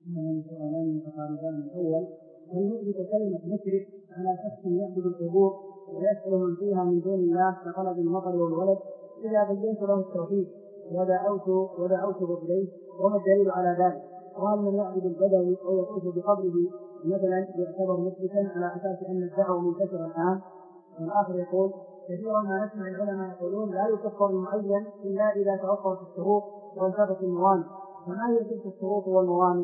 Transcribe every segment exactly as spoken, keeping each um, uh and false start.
من سؤالان متقاربان. الأول: هل نطلق كلمة مشرك على شخص يعبد القبور ويسأل من فيها من دون الله كطلب المطر والولد إذا بينت له التوحيد ودعوت ودعوته إليه؟ وما الدليل على ذلك؟ وهل من يعبد البدوي أو يطوف بقبره مثلا يعتبر مشركا على أساس أن الدعوة منتشرة الآن؟ والآخر يقول: كثيرا ما نسمع العلماء يقولون لا يكفر المعين إلا إذا توفرت الشروط وانتفت الموانع، فما هي تلك الشروط والموانع؟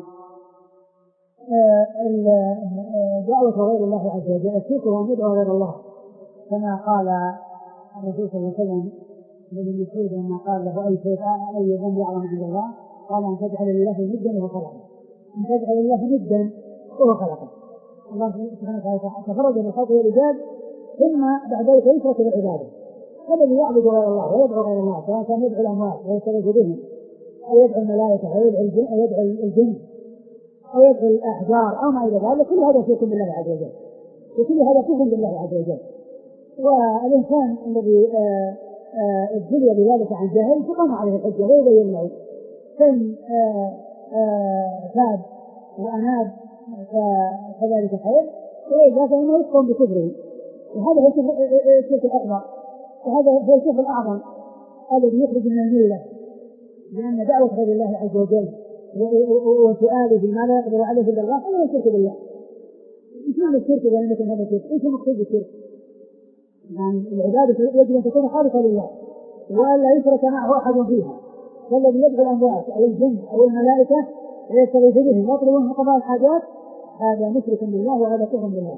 دعوة غير الله عز وجل الشرك هو يدعو غير الله، كما قال الرسول صلى الله عليه وسلم لابن مسعود لما قال له: أي شيء أي ذنب أعظم عند الله؟ قال: أن تجعل لله ندا وهو خلقه. أن تجعل لله ندا وهو خلقه. الله سبحانه وتعالى تفرد بالخلق والإيجاد، ثم بعد ذلك يشرك بالعبادة. الذي يعبد غير الله ويدعو غير الله سواء كان يدعو الأموات ويستغيث بهم أو يدعو الملائكة أو يدعو الجن أو يدعو الجن أو يدعو الأحجار أو ما إلى ذلك، كل هذا شرك بالله عز وجل، وكل هذا كفر بالله عز وجل. والإنسان الذي ابتلي بذلك عن جهل تقام عليه الحجة ويبين له، فإن تاب وأناب فذلك خير، وإذا فإنه يقوم بكفره. وهذا هو الشرك الأكبر، وهذا هو الشرك الأعظم الذي يخرج من الملة، لأن دعوة غير الله عز وجل وسؤاله ما لا يقدر عليه إلا الله فلا يشرك بالله. إيش معنى الشرك إذا لم يكن هذا الشرك؟ إيش مقصود الشرك؟ يعني العبادة يجب أن تكون خالصة لله وألا يشرك معه أحد فيها، فالذي يدعو الأموات أو الجن أو الملائكة ويستغيث بهم ويطلب منهم قضاء الحاجات هذا مشرك بالله وهذا كفر بالله.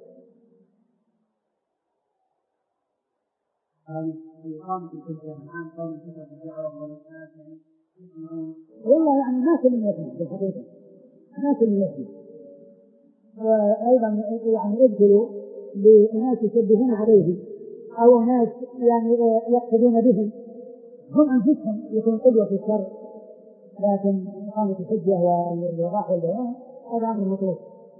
هذه إقامة الحجة الآن قول الفكرة الدعوة والناس يعني والله يعني ما كل يفهم في الحقيقة، ما كل يفهم. وأيضا يعني ابتلوا بناس يشبهون عليهم أو ناس يعني يقتدون بهم، هم أنفسهم يكون قدوة في الشر، لكن إقامة الحجة والإيضاح والبيان هذا أمر مطلوب.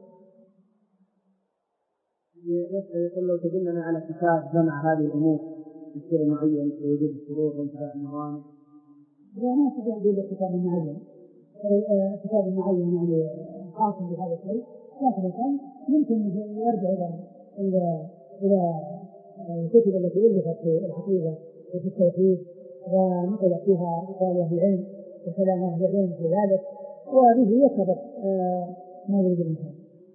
يقول: لو تدلنا على كتاب جمع هذه الأمور بشيء معين ووجود الشروط وانتفاء الموانع. لا ما استطيع أن أقول كتاب معين، كتاب معين يعني خاص بهذا الشيء، لكن الإنسان يمكن يرجع إلى إلى إلى الكتب التي ألفت في العقيدة وفي التوحيد ونقل فيها أقوال أهل العلم وكلام أهل العلم في ذلك، وبه يتضح ما يريد الإنسان.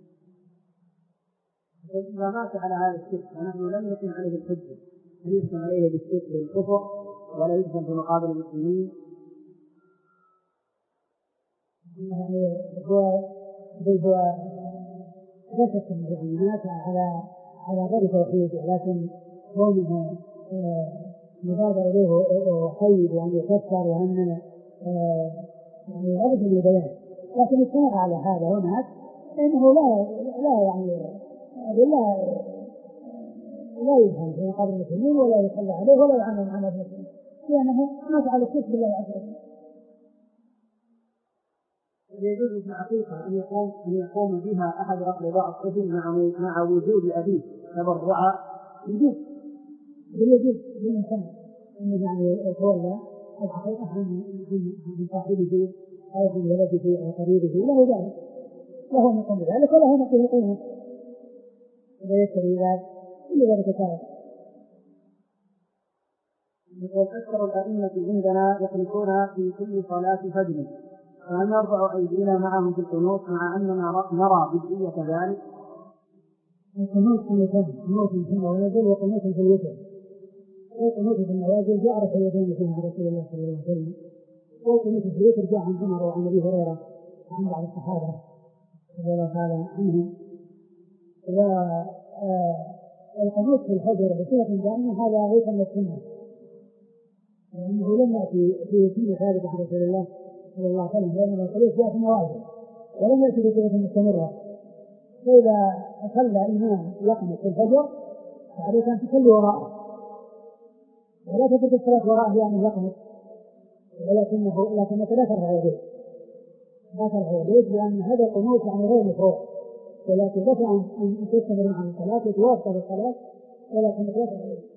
إذا مات على هذا الشرك ونحن لم يكن عليه الحجة، هل يحكم عليه بالشرك بالكفر ولا يدخل في مقابل المسلمين؟ يعني هو هو لا شك أن مات على على غير توحيد، لكن كونه مبادر إليه حي بأن يكفر وأن يعني لابد من البيان، لكن الشرع على هذا ومات إنه لا لا يعني لا لا يفهم في مقابل المسلمين ولا يصلى عليه ولا يعمل عمل المسلمين، لأنه مات على الشرك بالله عز وجل. يجوز في الحقيقة أن يقوم أن يقوم بها أحد أقرباء الطفل مع مع وجود أبيه تبرعا؟ يجوز يجوز للإنسان أن يعني يتولى الحقيقة عن عن صاحبه أو عن ولده أو قريبه، له ذلك، له أن يقوم بذلك وله أن يقوم قيمة ويشتري ذلك، كل ذلك كائن. يقول: أكثر الأئمة عندنا يحلفون في كل صلاة فجر، فهل نرفع أيدينا معهم في القنوت مع أننا نرى بدعية ذلك؟ القنوت قنوتان، قنوت في النوازل وقنوت في الوتر. والقنوت في النوازل جاء رفع اليدين فيها عن رسول الله صلى الله عليه وسلم، والقنوت في الوتر جاء عن عمر وعن أبي هريرة وعن بعض الصحابة رضي الله تعالى عنهم. والقنوت في الفجر بصفة دائمة هذا ليس من السنة، لأنه لم يأتي في سنة ثابتة عن رسول الله صلى الله عليه وسلم، لأن القنوت جاء في النوازل ولم يأتي بصفة مستمرة. فإذا صلى الإمام يقنط في الفجر فعليك أن تصلي وراءه، ولا تترك الصلاة وراءه يعني يقنط، ولكنه لكنك لا ترفع يديك، لا ترفع يديك لأن هذا القنوت يعني غير مشروع، ولكن لك أن تستمر عن الصلاة وتواصل الصلاة، ولكن لا ترفع يديك.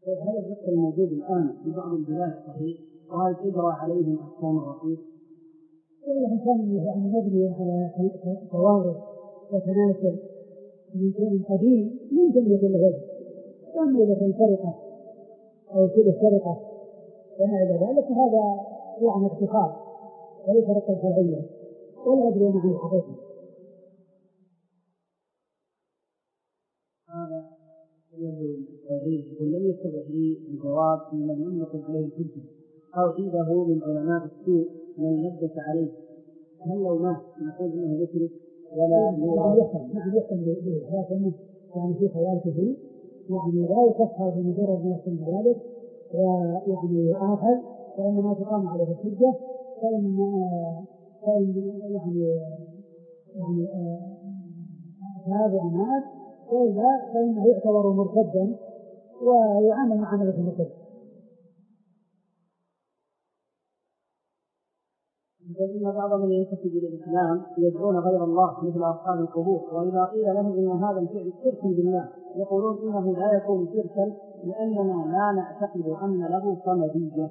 هل الرق الموجود الآن في بعض البلاد صحيح؟ وهل تجرى عليهم أحكام الرقيق؟ والله كان يعني مبني على توارث وتناسل من شيء قديم يمكن يكون له وجه، أما إذا كان سرقة أو شبه سرقة وما إلى ذلك هذا يعني اختصار وليس رقة شرعية ولا أدري عن الحقيقة. هذا يبدو التوضيح ولم يتضح لي الجواب ممن لم يقل عليه الحجة أو عنده من علماء السوء من لبس عليه، هل لو مات نقول انه مشرك ولا يحكم؟ نعم يحكم به، لكنه يعني في خيال كثير، يعني لا يكفر بمجرد ما يحكم ذلك ويعني آخر، فإنما تقام عليه الحجة، فإن فإن يعني يعني تاب ومات وإلا فإنه يعتبر مرتدا ويعامل معاملة المرتد. وإن بعض من ينتسب إلى الإسلام يدعون غير الله مثل أصحاب القبور، وإذا قيل لهم إن هذا الفعل شرك بالله يقولون إنه لا يكون شركا لأننا لا نعتقد أن له صمدية.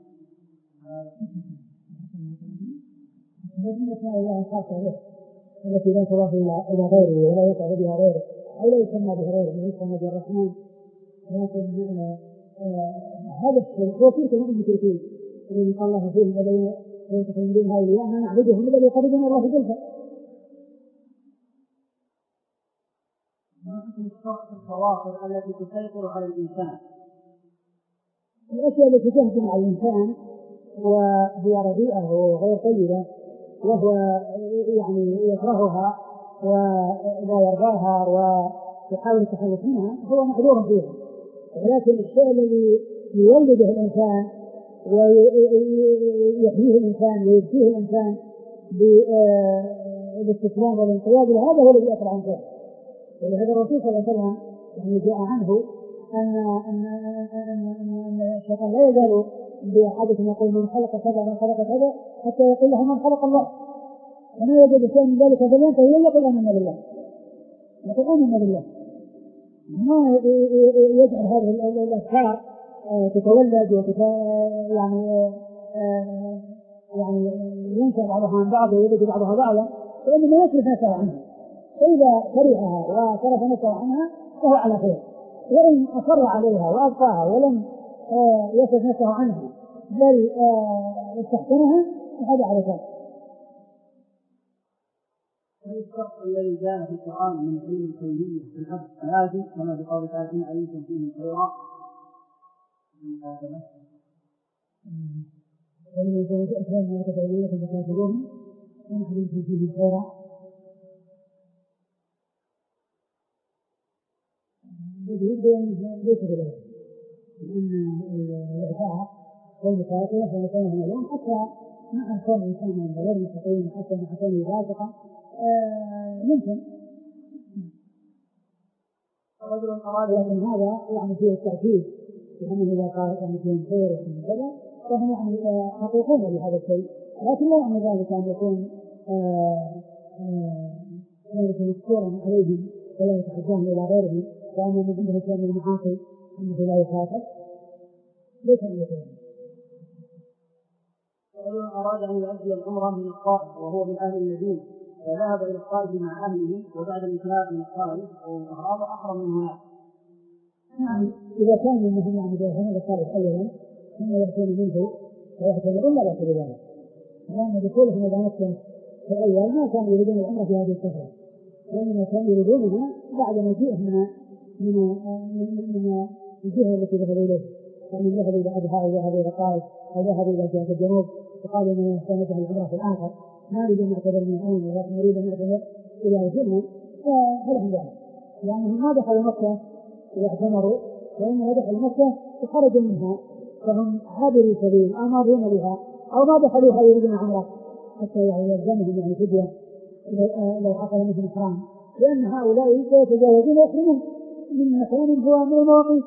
هذه الأسماء الله الخاصة به التي لا تضاف إلى غيره ولا يقع بها غيره أو لا يسمى بها غيره يسمى بالرحمن، لكن هذا الشيء هو شرك من المشركين الذين قال الله فيهم الذين يتخذون دون أولياء ما نعبدهم إلا ليقربونا الله زلفى. ما حكم الشرع في الخواطر التي تسيطر على الإنسان؟ الأشياء التي تهجم على الإنسان وهي رديئة وغير طيبة وهو يعني يكرهها ولا يرضاها ويحاول التخلص منها هو معذور فيها، ولكن الشيء الذي يولده الإنسان ويحييه الإنسان ويبكيه الإنسان بالاستسلام والانقياد هذا هو الذي يأثر عن ذلك. ولهذا الرسول صلى الله عليه وسلم يعني جاء عنه أن أن أن الشيطان لا يزال بحادث يقول من خلق كذا من خلق كذا حتى يقول له من خلق الله، وما يوجد شيء من ذلك فلينتهي ويقول آمنا بالله، يقول آمنا بالله، ما يجعل هذه الأفكار تتولد وتت يعني يعني ينشأ بعضها عن بعض ويبدو بعضها بعضا، فإنما يصرف نفسه عنها، فإذا كرهها وصرف نفسه عنها فهو على خير، وإن أصر عليها وأبقاها ولم يصرف نفسه عنها بل استحسنها فهذا على خير. هل الشرط الذي جاء في القرآن من علم الخيرية في الحق لازم كما بقول تعالى إن علمتم فيهم خيرا المكاتبة؟ ولم يكن أسلام ما كتبوا لكم فكاتبوهم إن علمتم فيهم خيرا، الذي يبدو ليس بذلك، لأن الإعفاء والمكاتبة فيكونهم اليوم حتى مع كون الإنسان من غير مستقيم حتى مع كونه فاسقا يمكن رجل أراد لكن هذا يعني فيه التأكيد لأنه إذا قال يعني فيهم خير وفيهم كذا فهم يعني حقيقون بهذا الشيء، لكن لا يعني ذلك أن يكون ذلك مذكورا عليهم ولا يتحدثون إلى غيرهم وأن من عنده شيء من المعاصي أنه لا يخاطب، ليس من ذلك. رجل أراد أن يؤدي العمرة من الطائف وهو من أهل المدينة فذهب إلى الطائف مع أهله وبعد الانتهاء من الطائف وهذا أحرم من هناك. نعم إذا كان منهم يعني يذهبون إلى الطائف أولا ثم يأتون منه ويعتمرون لا بأس بذلك، لأن دخولهم إلى مكة في الأول ما كانوا يريدون العمرة في هذه السفرة، وإنما كانوا يريدونها بعد مجيئهم من من من الجهة التي ذهبوا إليها، فمن ذهبوا إلى أبها أو ذهبوا إلى الطائف أو ذهبوا إلى جهة الجنوب وقالوا إننا سنجعل العمرة في الآخر ما نريد أن نعتبر من الآن ولكن نريد أن نعتبر إلى الجنة، فلهم ذلك لأنهم ما دخلوا مكة واعتمروا وإنما دخلوا مكة وخرجوا منها، فهم عابروا سبيل أو مارون بها أو ما دخلوها يريدون عمرة حتى يعني يلزمهم يعني فدية لو حصل مثل إحرام، لأن هؤلاء سيتجاوزون ويحرمون من مكان هو من المواقيت.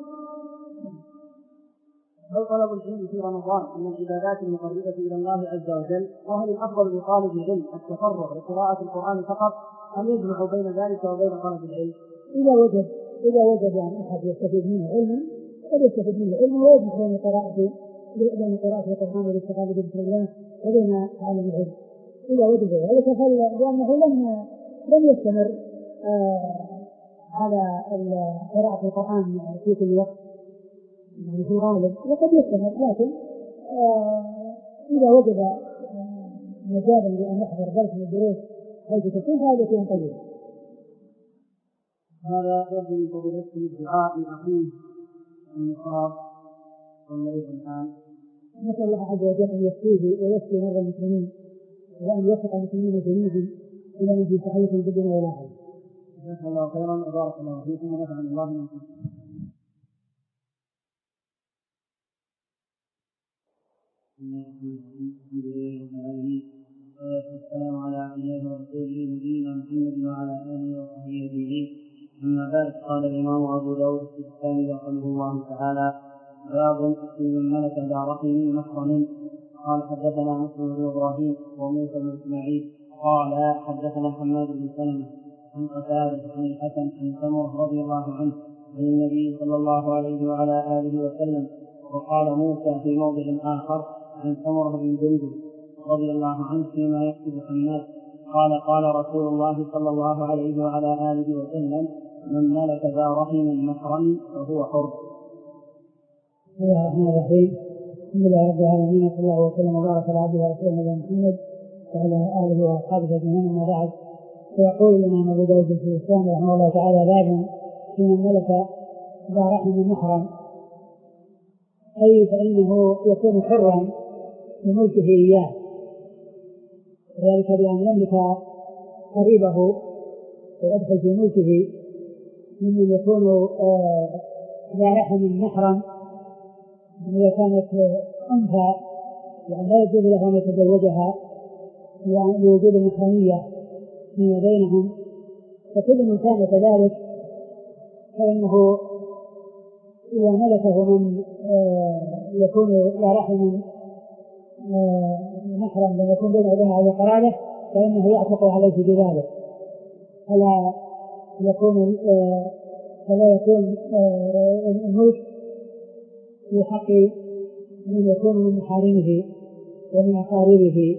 هل طلب العلم في رمضان من العبادات المقربة إلى الله عز وجل؟ وهل الأفضل لطالب العلم التفرغ لقراءة القرآن فقط أم يجمع بين ذلك وبين طلب العلم؟ إذا وجد إذا وجد يعني أحد يستفيد منه علما قد يستفيد منه علم ويجمع بين قراءة بين قراءة القرآن والاستفادة بذكر الله وبين تعلم العلم إذا وجد ذلك، لأنه لم لم يستمر آه على قراءة القرآن في كل وقت يعني في الغالب، وقد يستمر، لكن آه إذا وجد آه مجالا لأن يحضر درس من الدروس حيث تكون هذا شيء طيب. هذا يبدو من فضيلتكم الدعاء لأخيه المصاب والمريض الآن. نسأل الله عز وجل أن يشفيه ويشفي مرضى المسلمين وأن يوفق المسلمين جميعا إلى ما في صحيحهم في الدنيا والآخرة. جزاك الله خيرا وبارك الله فيكم ونفعنا الله بما قلتم. الحمد لله رب العالمين والصلاة والسلام على عبده ورسوله نبينا محمد وعلى آله وصحبه أجمعين. أما بعد، قال الإمام أبو داود السجستاني رحمه الله تعالى: باب في من ملك ذا رحم محرم. قال حدثنا مسلم بن إبراهيم وموسى بن إسماعيل قال حدثنا حماد بن سلمة عن قتادة عن الحسن عن سمرة رضي الله عنه عن النبي صلى الله عليه وعلى آله وسلم. وقال موسى في موضع آخر عن سمرة بن جندب رضي الله عنه فيما يكتب حماد قال قال رسول الله صلى الله عليه وعلى آله وسلم: من ملك ذا رحم محرم فهو حر. بسم الله الرحمن الرحيم. الحمد لله رب العالمين، وصلى الله وسلم وبارك على عبده ورسوله محمد وعلى آله وأصحابه أجمعين. أما بعد، فيقول الإمام أبو داود السجستاني رحمه الله تعالى: باب في من ملك ذا رحم محرم، أي فإنه يكون حرا بملكه إياه، ذلك بأن يملك قريبه ويدخل في ملكه ممن يكون ذا رحم محرم. إذا كانت أنثى يعني لا يجوز له أن يتزوجها لوجود المحرمية فيما بينهم، فكل من كان كذلك فإنه إذا ملكه من يكون ذا رحم محرم لم يكون بينه وبين هذه القرابة فإنه يعتق عليه بذلك، فلا يكون فلا يكون الملك في حق من يكون من محارمه ومن أقاربه.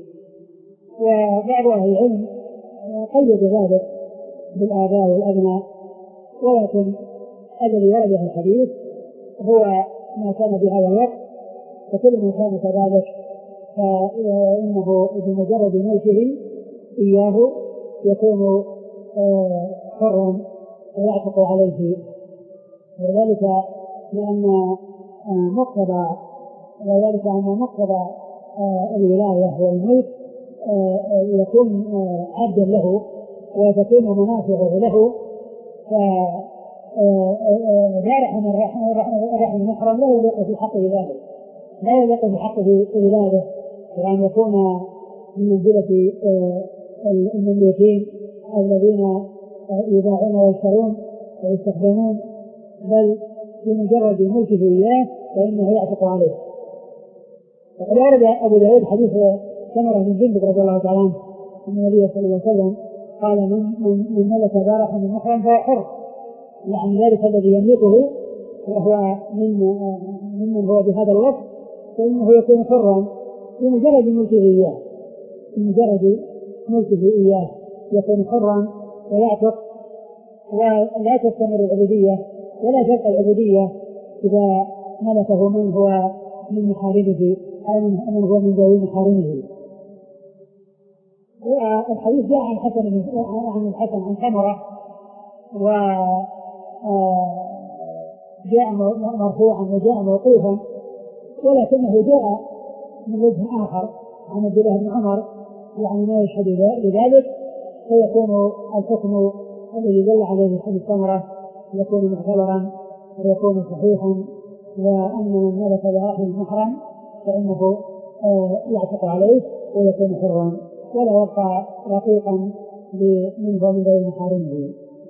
وبعض أهل العلم قيد ذلك بالآباء والأبناء، ولكن الذي ورد في الحديث هو ما كان في هذا الوقت، فكل من كان كذلك فإنه بمجرد ملكه إياه يكون حرا ويعتق عليه، وذلك لأن مقتضى وذلك أن مقتضى الولاية والملك يكون عبدا له وتكون منافعه له، فلا رحم الرحم المحرم لا يليق في حقه ذلك، لا يليق في حقه ولاده، وأن يكون من منزلة المملوكين الذين يباعون ويشترون ويستخدمون، بل بمجرد ملكه إياه فإنه يعتق عليه. وقد ورد أبو داود حديث سمرة بن جندب رضي الله تعالى عنه أن النبي صلى الله عليه وسلم قال: من من ملك ذا رحم محرم فهو حر، يعني ذلك الذي يملكه وهو من ممن هو بهذا الوصف فإنه يكون حرا بمجرد ملكه إياه، بمجرد ملكه إياه يكون حرا ويعتق، ولا تستمر العبودية ولا تبقى العبودية إذا ملكه من هو من محارمه أو من هو من ذوي محارمه. والحديث جاء عن الحسن عن الحسن عن سمرة، وجاء مرفوعا وجاء موقوفا، ولكنه جاء من وجه آخر عن عبد الله بن عمر يعني ما يشهد لذلك، فيكون الحكم الذي دل عليه حديث سمرة يكون معتبرا ويكون صحيحا، وأن من ملك ذا رحم محرم فإنه يعتق عليه ويكون حرا ولا يبقى رقيقا من ضمن ذوي محارمه.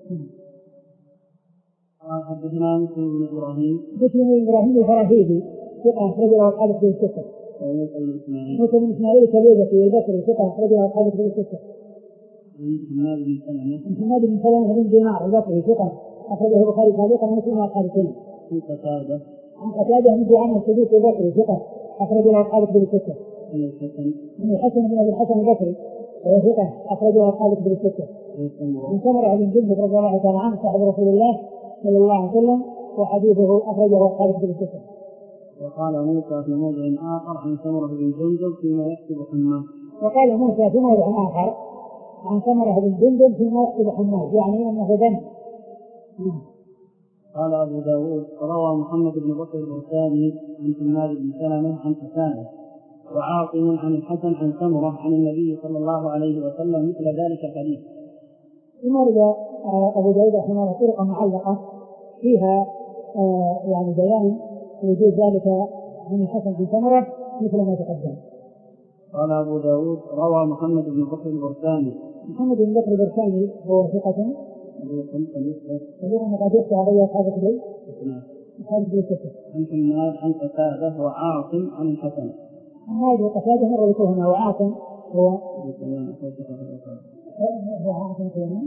قال حدثنا مسلم بن ابراهيم مسلم بن ابراهيم الفراهيدي ثقة رجل الحديث في الستة. وموسى بن اسماعيل موسى بن اسماعيل الكبيري البصري ثقة رجل الحديث في الستة. محمد بن سلمة محمد بن سلمة بن دينار البصري ثقة أخرجه البخاري تعليقا ومسلم الحديثين. عن قتادة عن قتادة مثل عن الصديق البصري ثقة أخرج له أصحاب كتب الستة. عن الحسن عن الحسن بن أبي الحسن البصري وهو ثقة أخرج له أصحاب كتب الستة. عن سمرة بن جندب رضي الله تعالى عنه صاحب رسول الله صلى الله عليه وسلم وحديثه أخرجه أصحاب كتب الستة. وقال موسى في موضع آخر عن سمرة بن جندب فيما يكتب حماد. وقال موسى في موضع آخر عن سمرة بن جندب فيما يكتب حماد يعني أنه ذنب. قال أبو داود روى محمد بن بكر البرساني عن حماد بن سلمة عن قتادة وعاصم عن الحسن عن سمرة عن النبي صلى الله عليه وسلم مثل ذلك الحديث. ثم رد أبو داود رحمه الله طرق معلقة فيها يعني بيان وجود ذلك عن الحسن عن سمرة مثل ما تقدم. قال أبو داود روى محمد بن بكر البرساني. محمد بن بكر البرساني هو ثقة اليوم قد يفتح عليه أصحاب البيت عن حماد عن قتادة وعاصم عن الحسن. حماد وقتادة مر بكهما وعاصم هو هو عاصم كمان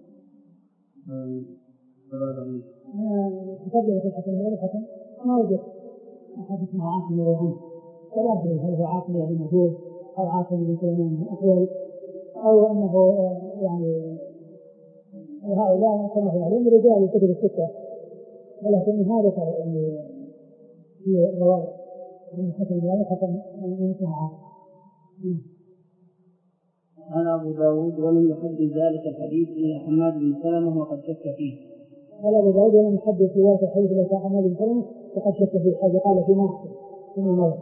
تبدأ في الحسن غير الحسن ما وجد أحد اسمه عاصم غير عنه فلا أدري هل هو عاصم بن مجهول أو عاصم بن سليمان أحول أو أنه يعني وهؤلاء كما هو علم رجال الكتب الستة ولكن هذا في الرواية من حسن الله حسن من اسمها. قال أبو داود ولم يحدث ذلك الحديث إلى حماد بن سلمة وقد شك فيه. قال أبو داود ولم يحدث ذلك الحديث إلى حماد بن سلمة وقد شك فيه حيث قال فيما أحسن فيما مضى.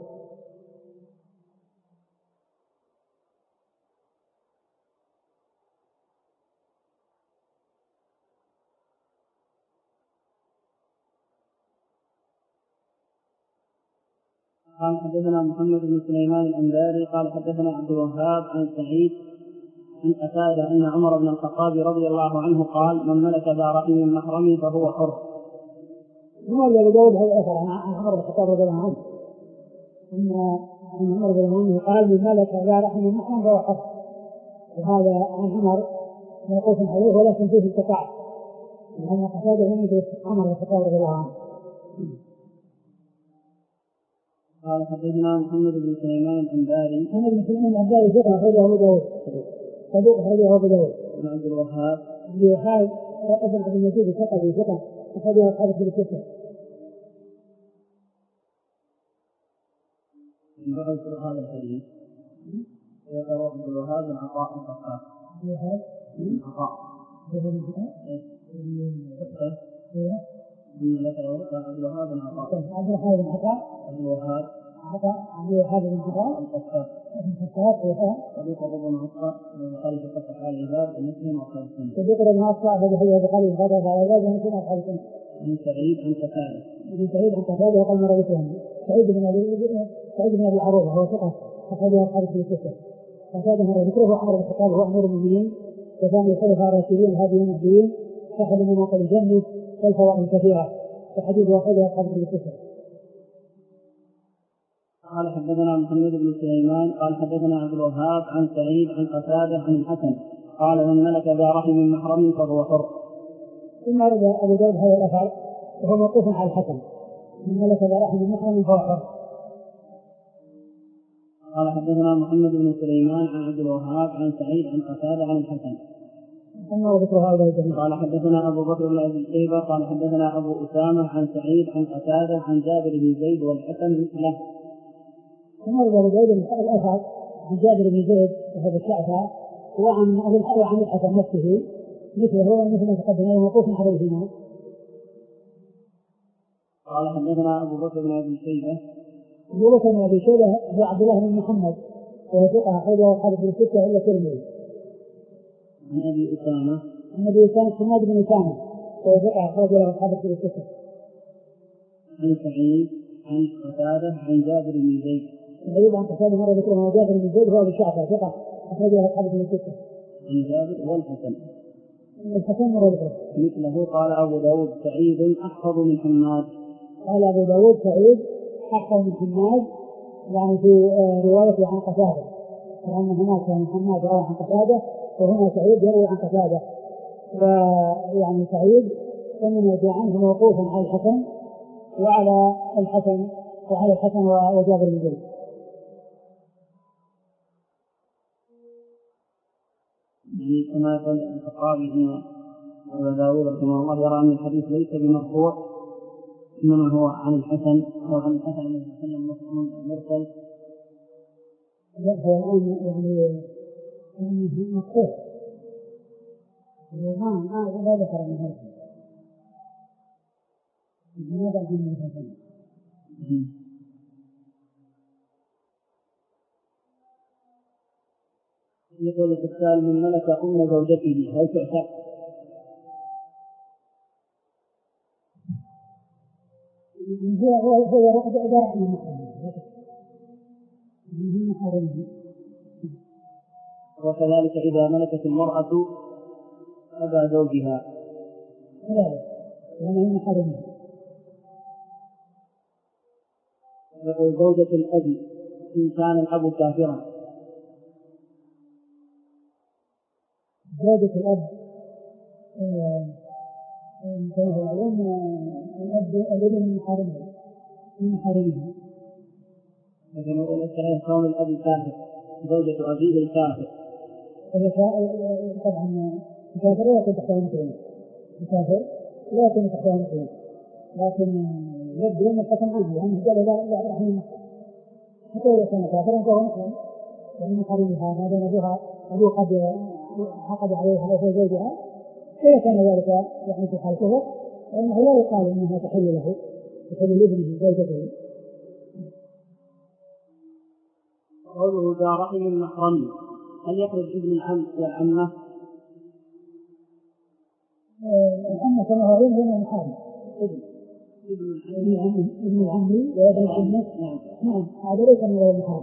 قال حدثنا محمد بن سليمان الأنباري قال حدثنا عبد الوهاب عن سعيد عن قتادة أن عمر بن الخطاب رضي الله عنه قال من ملك ذا رحم من محرمه فهو حر. ثم أبو داود هذا الأثر عن عمر بن الخطاب رضي الله عنه أن عمر رضي الله عنه قال من ملك ذا رحم من محرمه فهو حر. وهذا عن عمر موقوف عليه ولكن فيه انقطاع لأن قتادة لم يدرك عمر بن الخطاب رضي الله عنه. قال حدثنا محمد بن سليمان الأنباري. محمد بن سليمان الأنباري ثقة أخرجه أبو داود. صدوق أخرجه أبو داود. عن عبد الوهاب. عبد الوهاب ابن عبد المجيد ثقة ثقة أخرجه أصحاب كتب الستة. من بعد هذا الحديث يروى عبد الوهاب بن عطاء القطان. عبد الوهاب بن عطاء. بن عطاء. من لك عبد الوهاب بن عطاء. عبد الوهاب بن عطاء. عبد الوهاب. عطاء عبد الوهاب بن عطاء. القطان. القطان وهو صدوق بن عطاء خالد قطع على العباد ومسلم وأصحاب السنة. صدوق بن عطاء هذا هو بخالد قطع على العباد ومسلم وأصحاب السنة. عن سعيد عن قتادة. عن سعيد عن قتادة وقال مرة بسلم. سعيد بن أبي سعيد بن أبي عروبة هو ثقة أخرجه أصحاب الستة. قتادة مرة ذكره عمر بن الخطاب هو أمير المؤمنين وثاني الخلفاء الراشدين الهاديين المهديين صاحب مناقب الجنة والفوائد كثيرة وحديث أخرجه أصحاب الستة. قال حدثنا محمد بن سليمان قال حدثنا عبد الوهاب عن سعيد عن قتادة عن الحسن قال من ملك ذا رحم من محرم فهو حر. ثم رد أبو داود هذا الأثر وهو موقوف على الحسن من ملك ذا رحم من محرم فهو حر. قال حدثنا محمد بن سليمان عن عبد الوهاب عن سعيد عن قتادة عن الحسن. قال حدثنا أبو بكر بن أبي شيبة قال حدثنا أبو أسامة عن سعيد عن قتادة عن جابر بن زيد والحسن مثله. ثم رد أبو داود الأثر عن جابر بن زيد وهو الشعثى وعن عن الحسن نفسه مثله ومثل ما تقدم موقوف عليهما. قال حدثنا أبو بكر بن أبي شيبة. أبو بكر بن أبي شيبة هو عبد الله بن محمد وهو ثقة أخرجه أصحاب الستة إلا الترمذي. عن أبي أسامة. عن أبي أسامة حماد بن أسامة وهو ثقة أخرجه أصحاب الستة. عن سعيد عن قتادة عن جابر بن زيد. سعيد عن قتادة مرة ذكره جابر بن زيد وهو الشعثى ثقة أخرجه أصحاب الستة. عن جابر والحسن. الحسن مرة ذكره. مثله قال أبو داود سعيد أحفظ من حماد. قال أبو داود سعيد أحفظ من حماد يعني في روايته عن قتادة لأن هناك محمد روى عن قتادة وهنا سعيد يروي عن قتادة ويعني سعيد إنما جاء عنه موقوفا على الحسن وعلى الحسن وعلى الحسن وجابر بن زيد. يعني كما قال الخطابي ان ابا داود رحمه الله يرى ان الحديث ليس بمرفوع انما هو عن الحسن او عن الحسن صلى الله عليه وسلم مرسل. لا هو الان يعني مقصود ما ما لا ذكر من هذا ماذا عن الحسن. يقول السائل من ملك أم زوجته هل تعتق؟ هو هو رقد إدارة من محرمه. وكذلك إذا ملكت المرأة أبا زوجها لا لأنه محرمه. يقول زوجة الأب إن كان الأب كافرا. زوجة الأب كما هو معلوم الأب الابن من محارمه من محارمه. لكن يقول لك كون الأب كافر زوجة أبيه الكافر طبعا الكافر لا يكون تحتها مسلم الكافر لا يكون تحتها مسلم لكن يبدو أن الحكم عنه لأنه قال لا لا رحمه الله حتى إذا كان كافرا فهو مسلم ومن محارمها ما دام أبوها أبوه قد عقد عليها وهو زوجها إذا كان ذلك يعني في حال كفر فإنه لا يقال إنها تحل له تحل لابنه زوجته. قوله ذا رحم محرم هل يخرج ابن العم والعمة؟ العمة كما هو علم هنا محارم ابن ابن العم ابن العم وابن العمة نعم هذا ليس من غير محارم.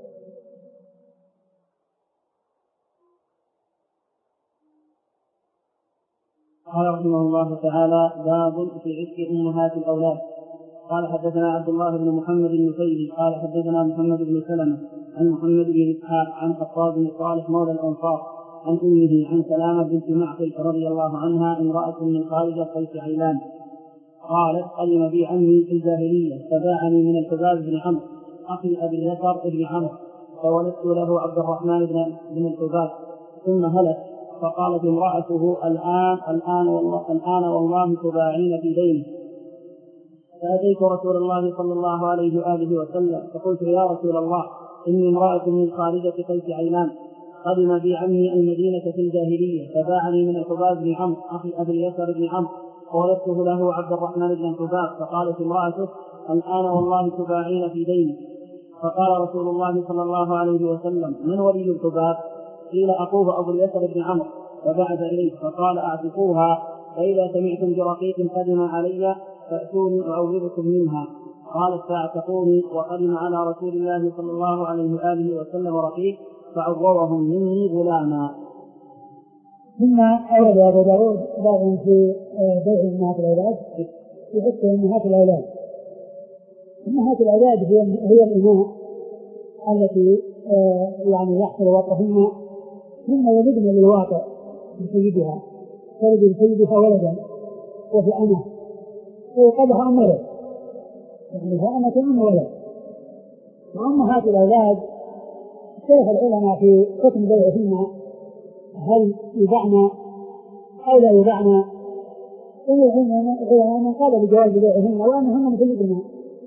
قال رحمه الله تعالى باب في عتق أمهات الأولاد. قال حدثنا عبد الله بن محمد النفيلي قال حدثنا محمد بن سلمة عن محمد بن إسحاق عن خطاب بن صالح مولى الأنصار عن أمه عن سلامة بنت معقل رضي الله عنها امرأة من خارج قيس عيلان قالت قدم بي عمي في الجاهلية فباعني من الحباب بن عمرو أخي أبي اليسر بن عمرو فولدت له عبد الرحمن بن الحباب ثم هلك فقالت امرأته الآن الآن والله, الآن والله تباعين في دينه. فأتيت رسول الله صلى الله عليه وآله وسلم فقلت يا رسول الله إني امرأة من خارجة قيس عيلان قدم بي عمي المدينة في الجاهلية فباعني من الحباب بن عمرو أخي أبي اليسر بن عمرو وولدته له عبد الرحمن بن الحباب فقالت امرأته الآن والله تباعين في دينه. فقال رسول الله صلى الله عليه وسلم من ولي الحباب؟ قيل أخوه أبو اليسر بن عمرو فبعث إليه فقال أعتقوها فإذا سمعتم برقيق قدم علي فأتوني أعوذكم منها. قالت فاعتقوني وقدم على رسول الله صلى الله عليه وآله وسلم رقيق فعوضهم مني غلاما. ثم أورد أبو داود باب في بيع أمهات الأولاد في عتق أمهات الأولاد. أمهات الأولاد هي هي الإماء التي يعني يحصل وطئهن ثم يلدن للواطئ لسيدها تلد لسيدها ولدا وفي أمه ويقضها أم ولد يعني فأمة أم ولد. وأمهات الأولاد اختلف العلماء في حكم بيعهن هل يباعن أو لا يباعن. العلماء من قال بجواز بيعهن وأنهن مثل الابناء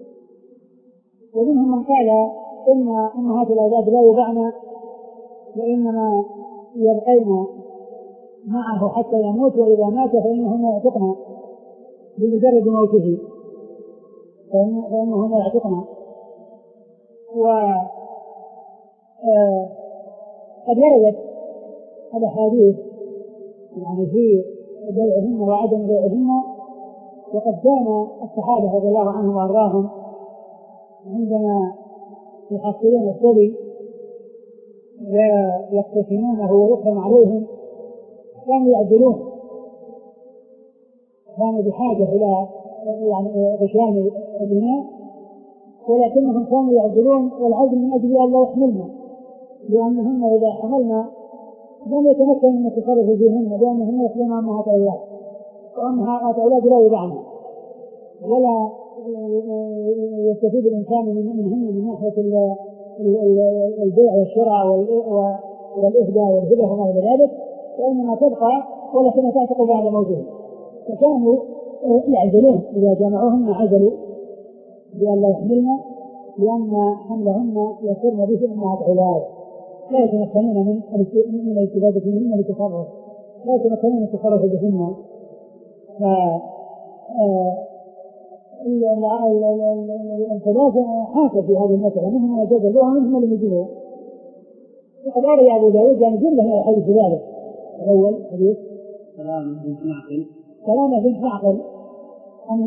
ومنهم من قال إن أمهات الأولاد لا يباعن وإنما يبقين معه حتى يموت وإذا مات فإنهن يعتقن بمجرد موته فإنهن يعتقن. وقد وردت الأحاديث يعني في بيعهن وعدم بيعهن وقد كان الصحابة رضي الله عنهم وأرضاهم عندما يحصلون الصبي ويقتسمونه ويقدم عليهم كانوا يعدلون كانوا بحاجة إلى يعني غشيان الإناء ولكنهم كانوا يعدلون والعدل من أجل أن لا يحملنا لأنهن إذا حملنا لم يتمكن من التصرف فيهن لأنهن يخلون أمهات الأولاد وأمهات الأولاد لا يباعن ولا يستفيد الإنسان منهن من ناحية البيع والشراء والإهداء والهبة وما إلى ذلك، فإنما تبقى ولكنها تعتق بعد موته. فكانوا يعزلون إذا جمعوهن عزلوا بأن لا يحملن، لأن حملهن يصيرن به مع العلاج، لا يتمكنون من من الاستفادة منهن للتصرف، لا يتمكنون من التصرف بهن. الثلاثة حاصل في هذه المسألة، منهم من جزء له ومنهم من يجيبه. وقد أروي أبو داود يعني جل حديث ذلك. الأول حديث سلامة بنت معقل سلامة بنت معقل أن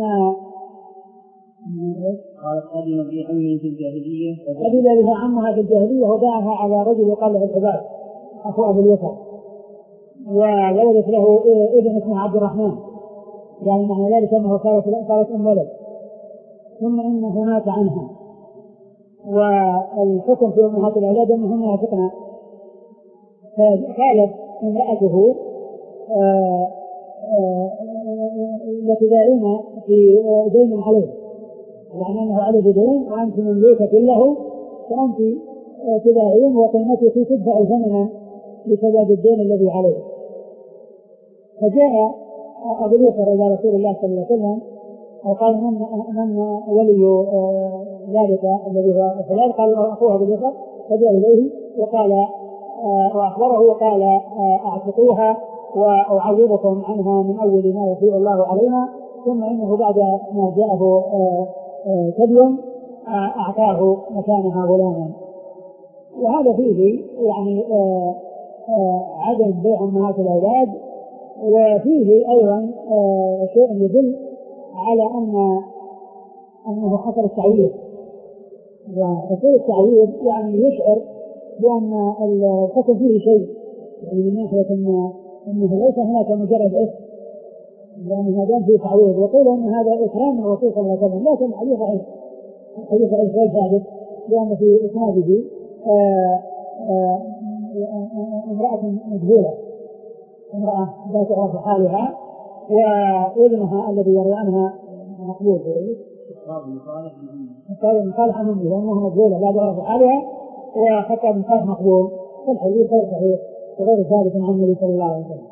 قالت قدم بي عمي في الجاهلية، قدم بها عمها في الجاهلية وباعها على رجل يقال له الحباب أخو أبو اليسر، وولدت له ابن اسمه عبد الرحمن، يعني معنى ذلك أنه صارت أم ولد، ثم إنه مات عنها. والحكم في أمهات الأولاد أنهن يعتقن. فقالت امرأته لتداعين في دين عليه، يعني أنه عليه دين وأنت مملوكة له، فأنت تداعين وقيمتك تدفع ثمنا لسداد الدين الذي عليه. فجاء أبو اليسر إلى رسول الله صلى الله عليه وسلم وقال من, من ولي ذلك الذي هو الحلال؟ قال أخوه أبو اليسر. فجاء إليه وقال وأخبره وقال أعتقوها وأعوضكم عنها من أول ما يفيء الله علينا. ثم إنه بعد ما جاءه تبين أعطاه مكانها غلاما. وهذا فيه يعني عدم بيع أمهات الأولاد، وفيه أيضا شيء يدل على أن أنه حصل التعويض. وحصول التعويض يعني يشعر بأن الحكم فيه شيء، يعني من ناحية أن أنه ليس هناك مجرد اسم، لأن ما دام فيه تعويض. وقيل أن هذا إكرام الرسول صلى الله عليه وسلم، لكن حديث ضعيف، حديث ضعيف غير ثابت، لأن في إسناده امرأة مجهولة، امرأة لا تعرف حالها، وابنها الذي يروي عنها مقبول مصالح عن أمه، لأنها مجهولة لا تعرف حالها، وحتى مصالح مقبول. فالحديث غير صحيح وغير ثابت عن النبي صلى الله عليه وسلم.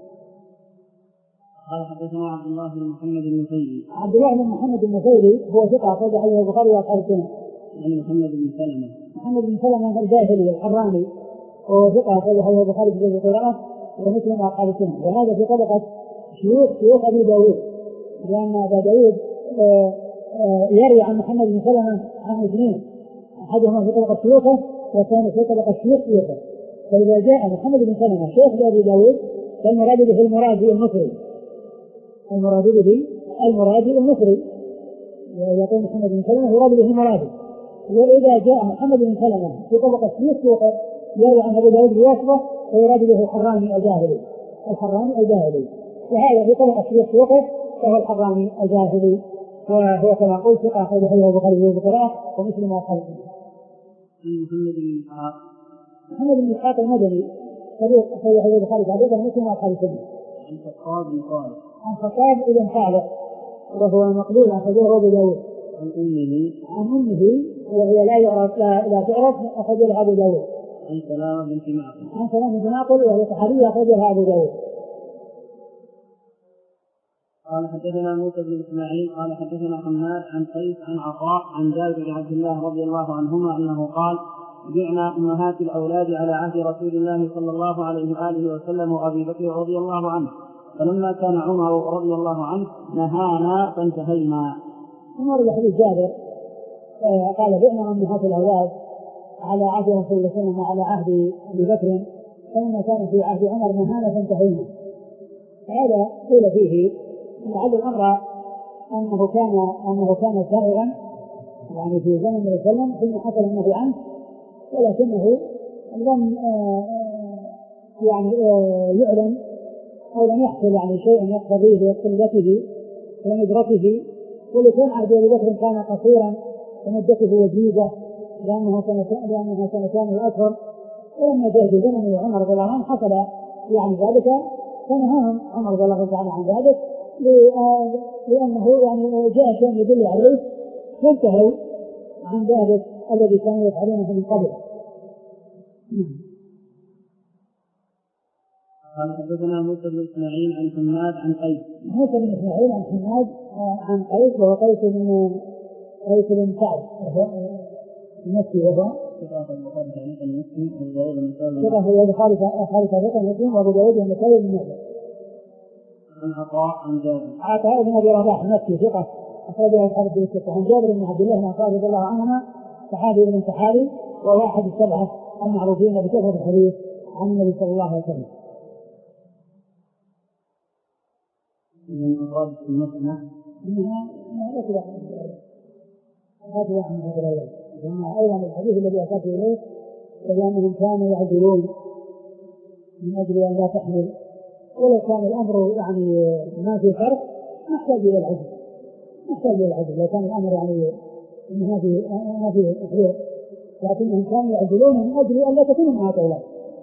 قال حدثنا عبد الله بن محمد النفيلي. عبد الله بن محمد النفيلي هو ثقة أخرج حديث البخاري وأصحاب السنن. عن محمد بن سلمة. محمد بن سلمة الباهلي الحراني وهو ثقة أخرج حديث البخاري في جزء القراءة ومسلم وأصحاب السنن. وهذا في طبقة شيوخ شيوخ أبي داود، لأن أبا داود يروي عن محمد بن سلمة عن اثنين، أحدهما في طبقة شيوخه والثاني في طبقة شيوخ شيوخه. فإذا جاء محمد بن سلمة شيخ لأبي داود فالمراد به المرادي المصري، المراد به المرادي المصري. يقول محمد بن سلمة يراد به المرادي. وإذا جاء محمد بن سلمة في طبقة شيوخ شيوخه يروي عن أبي داود بواسطة فيراد به الحراني الجاهلي، الحراني الجاهلي. وهذا في طبقة شيوخ شيوخه فهو الحراني الجاهلي، وهو كما قلت ثقة أخرج حديث البخاري في القراءة ومسلم وأصحاب السنن. محمد بن إسحاق. محمد بن إسحاق المدني صديق أخرج حديث البخاري تعليقا ومسلم وأصحاب السنن. عن خطاب بن صالح. عن خطاب بن صالح وهو مقبول أخرجه أبو داود. عن أمه. عن أمه وهي لا يعرف لا, لا تعرف أخرجها أبو داود. عن سلامة بنت معقل. عن سلامة بنت معقل وهي صحابية أخرجها أبو داود. قال حدثنا موسى بن اسماعيل قال حدثنا حماد عن قيس عن عطاء عن جابر بن عبد الله رضي الله عنهما انه قال: بعنا امهات الاولاد على عهد رسول الله صلى الله عليه واله وسلم وابي بكر رضي الله عنه، فلما كان عمر رضي الله عنه نهانا فانتهينا. ثم ورد حديث جابر قال: بعنا امهات الاولاد على عهد رسول الله صلى الله عليه وسلم وعلى عهد ابي بكر، فلما كان في عهد عمر نهانا فانتهينا. هذا قيل فيه لعل الأمر أنه كان أنه كان سائغا يعني في زمن النبي صلى الله عليه وسلم ثم حصل النهي عنه، ولكنه لم يعني يعلم أو لم يحصل يعني شيء يقتضيه بقلته وندرته، ولكن عهد أبي بكر كان قصيرا ومدته وجيزة لأنها سنتان لأنها سنتان وأشهر، ولما جاء في زمن عمر رضي الله عنه حصل يعني ذلك فنهاهم عمر رضي الله عنه عن ذلك، لأنه يعني جاء شيء يدل عليه فانتهوا عن ذلك الذي كانوا يفعلونه من قبل. قال حدثنا موسى بن اسماعيل عن حماد عن قيس. موسى بن اسماعيل عن حماد عن قيس وهو قيس بن قيس بن سعد المكي وهو ثقة البخاري تعليقا مسلم وابو داود النسائي. ثقة هو خالد خالد تعليقا مسلم وابو داود النسائي بن ماجه. عن عطاء عن جابر. عطاء بن ابي رباح المكي ثقة أخرجه أصحاب الكتب الستة. عن جابر بن عبد الله بن عطاء رضي الله عنهما صحابي بن صحابي وواحد السبعة المعروفين بكثرة الحديث عن النبي صلى الله عليه وسلم. من أفراد المسنة إنها لا تبع لا تبع من هذا الأولاد، لأنها أيضا الحديث الذي أشرت إليه لأنهم كانوا يعدلون من أجل أن لا تحمل، ولو كان الأمر يعني ما في فرق نحتاج إلى العدل، نحتاج إلى العدل لو كان الأمر يعني ما في ما في تحرير، لكنهم كانوا يعدلون من أجل أن لا تكون معها أولاد.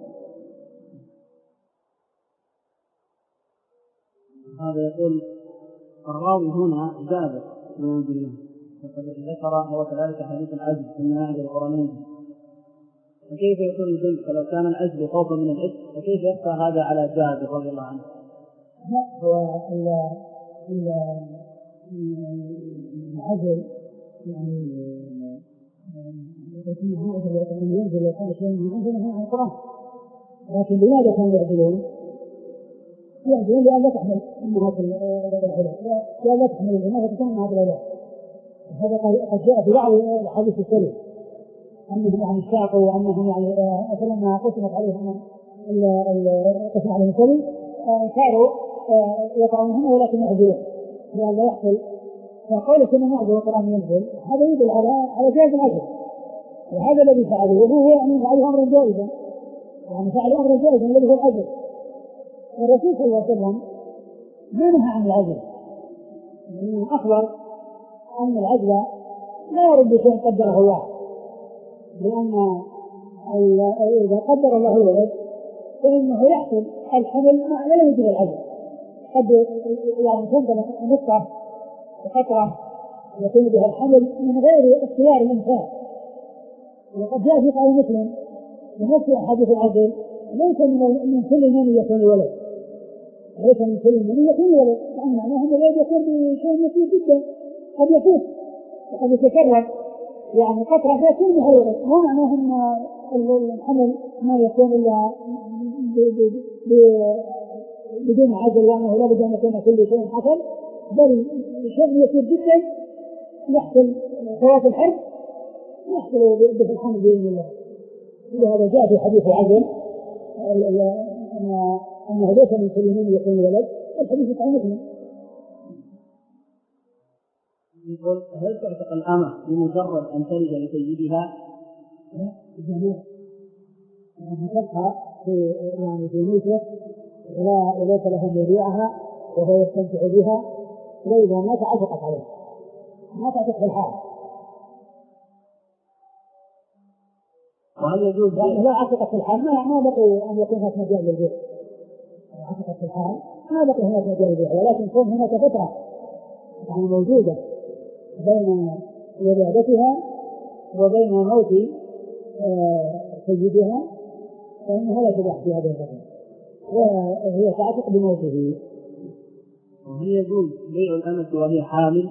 هذا يقول الراوي هنا جابر بن عبد الله وقد ذكر هو كذلك حديث العجز في المناهج القرآنية، فكيف يكون الجمع فلو كان العجز خوفا من العجز فكيف يخفى هذا على جابر رضي الله عنه؟ لا هو العجل يعني يكون عجل وكان ينزل وكان شيء من عجله عن القرآن، لكن لماذا كانوا يعجلون؟ يعجلون لأن لا تحمل أمهات الأولاد، لأن لا تحمل الأمهات تكون أمهات الأولاد. هذا قد جاء في بعض الحديث السليم أنهم يعني اشتاقوا وأنهم يعني فلما قسمت عليهم قسم عليهم السليم صاروا يطعونهم ولكن يعجلون لأن لا يحصل. فقول كنا نعجل والقرآن ينزل هذا يدل على على جواز العجل، وهذا الذي فعله وهو يعني فعله أمرا جائزا، يعني فعل أمرا جائزا الذي هو العجل. والرسول صلى الله عليه وسلم ما نهى عن العجل، لأنه أخبر أن العجل لا يرد بشيء قدره الله، لأن إذا قدر الله الولد فإنه يحصل الحمل ولا يوجد العجل. قد يعني تنزل نقطة وقطرة يكون بها الحمل من غير اختيار الإنسان. وقد جاء في قول مسلم بنفس أحاديث العجل ليس من كل من يكون ولد، ليس من كل من يكون ولد، لأن معناه أن الولد يكون بشيء يسير جدا قد يفوت وقد يتكرر، يعني قطرة فيكون بها ولد، مو معناه أن الحمل ما يكون إلا بدون عجل، لأنه لا بد أن يكون كل شيء حصل، بل شيء يسير جدا يحصل فوات الحرب يحصل بالحمل بإذن الله. ولهذا جاء في حديث عجل أنه ليس من كل من يكون ولد، الحديث عن مسلم. يقول هل تعتق الأمة بمجرد أن تلد لسيدها؟ لا، الجميع أنها تبقى في يعني في ملكه ولا وليس له أن يبيعها وهو يستمتع بها، وإذا ما تعتقت عليه ما تعتق في الحال. وهل يجوز يعني لو عتقت في الحال ما ما بقي أن يكون هناك مجال للبيع، لو عتقت في الحال ما بقي هناك مجال للبيع، ولكن تكون هناك فترة يعني موجودة بين ولادتها وبين موت سيدها فإنها لا تباع في هذه الفترة وهي تعتق بموته. وهل يجوز بيع الأمة وهي حامل؟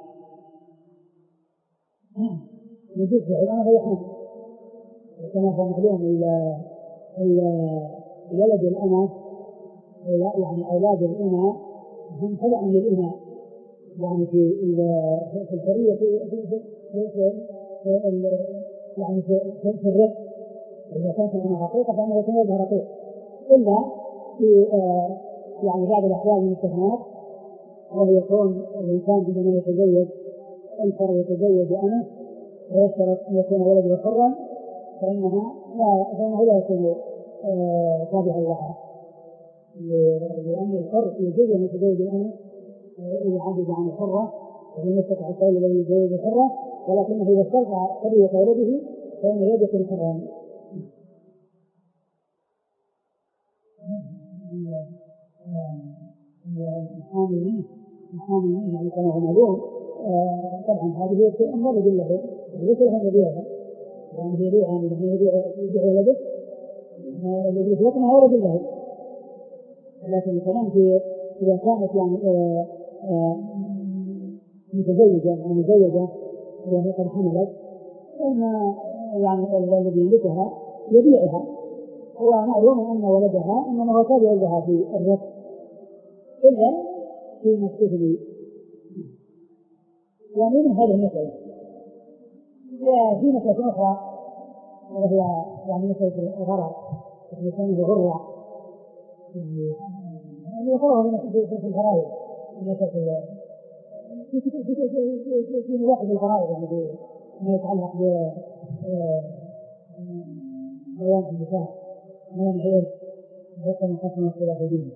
نعم يجوز بيع الأمة وهي حامل، كما هو معلوم ولد الأمة يعني أولاد الأمة هم تبع للإماء، يعني في في الحرية في في في يعني في في الرق إذا كانت الأمة رقيقة فإنه يكون ولدها رقيق، إلا في يعني بعض الأحوال من الاستثناءات وهو يكون الإنسان عندما يتزوج الحر يتزوج بأمة ويشترط أن يكون ولده حرا فإنها لا فإنه لا يكون تابعا لها، لأن الحر يجوز أن يتزوج الأمة إذا عجز عن الحرة وهي يستطيع القول الذي يتزوج الحرة، ولكنه إذا استرجع تربية ولده فإنه لا يكون حرا. الحاملين الحاملين يعني كما هو معلوم طبعا هذه شيء لا يدل له ليس له يبيعها يعني يبيع يعني يبيع يبيع ولده الذي يطلقنا هو رجل له، لكن الكلام في إذا كانت يعني آآ آآ متزوجة أو مزوجة وهي قد حملت فإن يعني الذي يملكها يبيعها، ومعلوم أن ولدها إنما هو تابع لها في الرزق إلا في مسجد يعني من هذه المسألة. وفي مسألة أخرى وهي يعني مسألة الغرر يسميه غرة يعني يقرأه في الفرائض في مواقف الفرائض يعني ما يتعلق ببيان النساء بيان غير ذكر مقسم اختلاف دينه.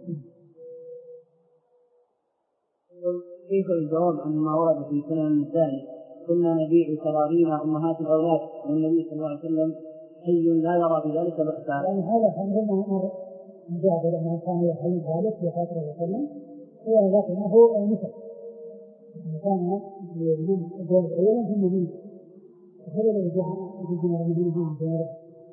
كيف الجواب عن ما ورد في سنن النسائي كنا نبيع سرارينا امهات الاولاد والنبي صلى الله عليه وسلم حي لا يرى بذلك بأسا؟ يعني هذا كان مر من جابر لما كان يحيي ذلك في فترة وسلم ولكنه مثل كان من الجواب اولا ثم منه هذا الذي جاء يجينا منه من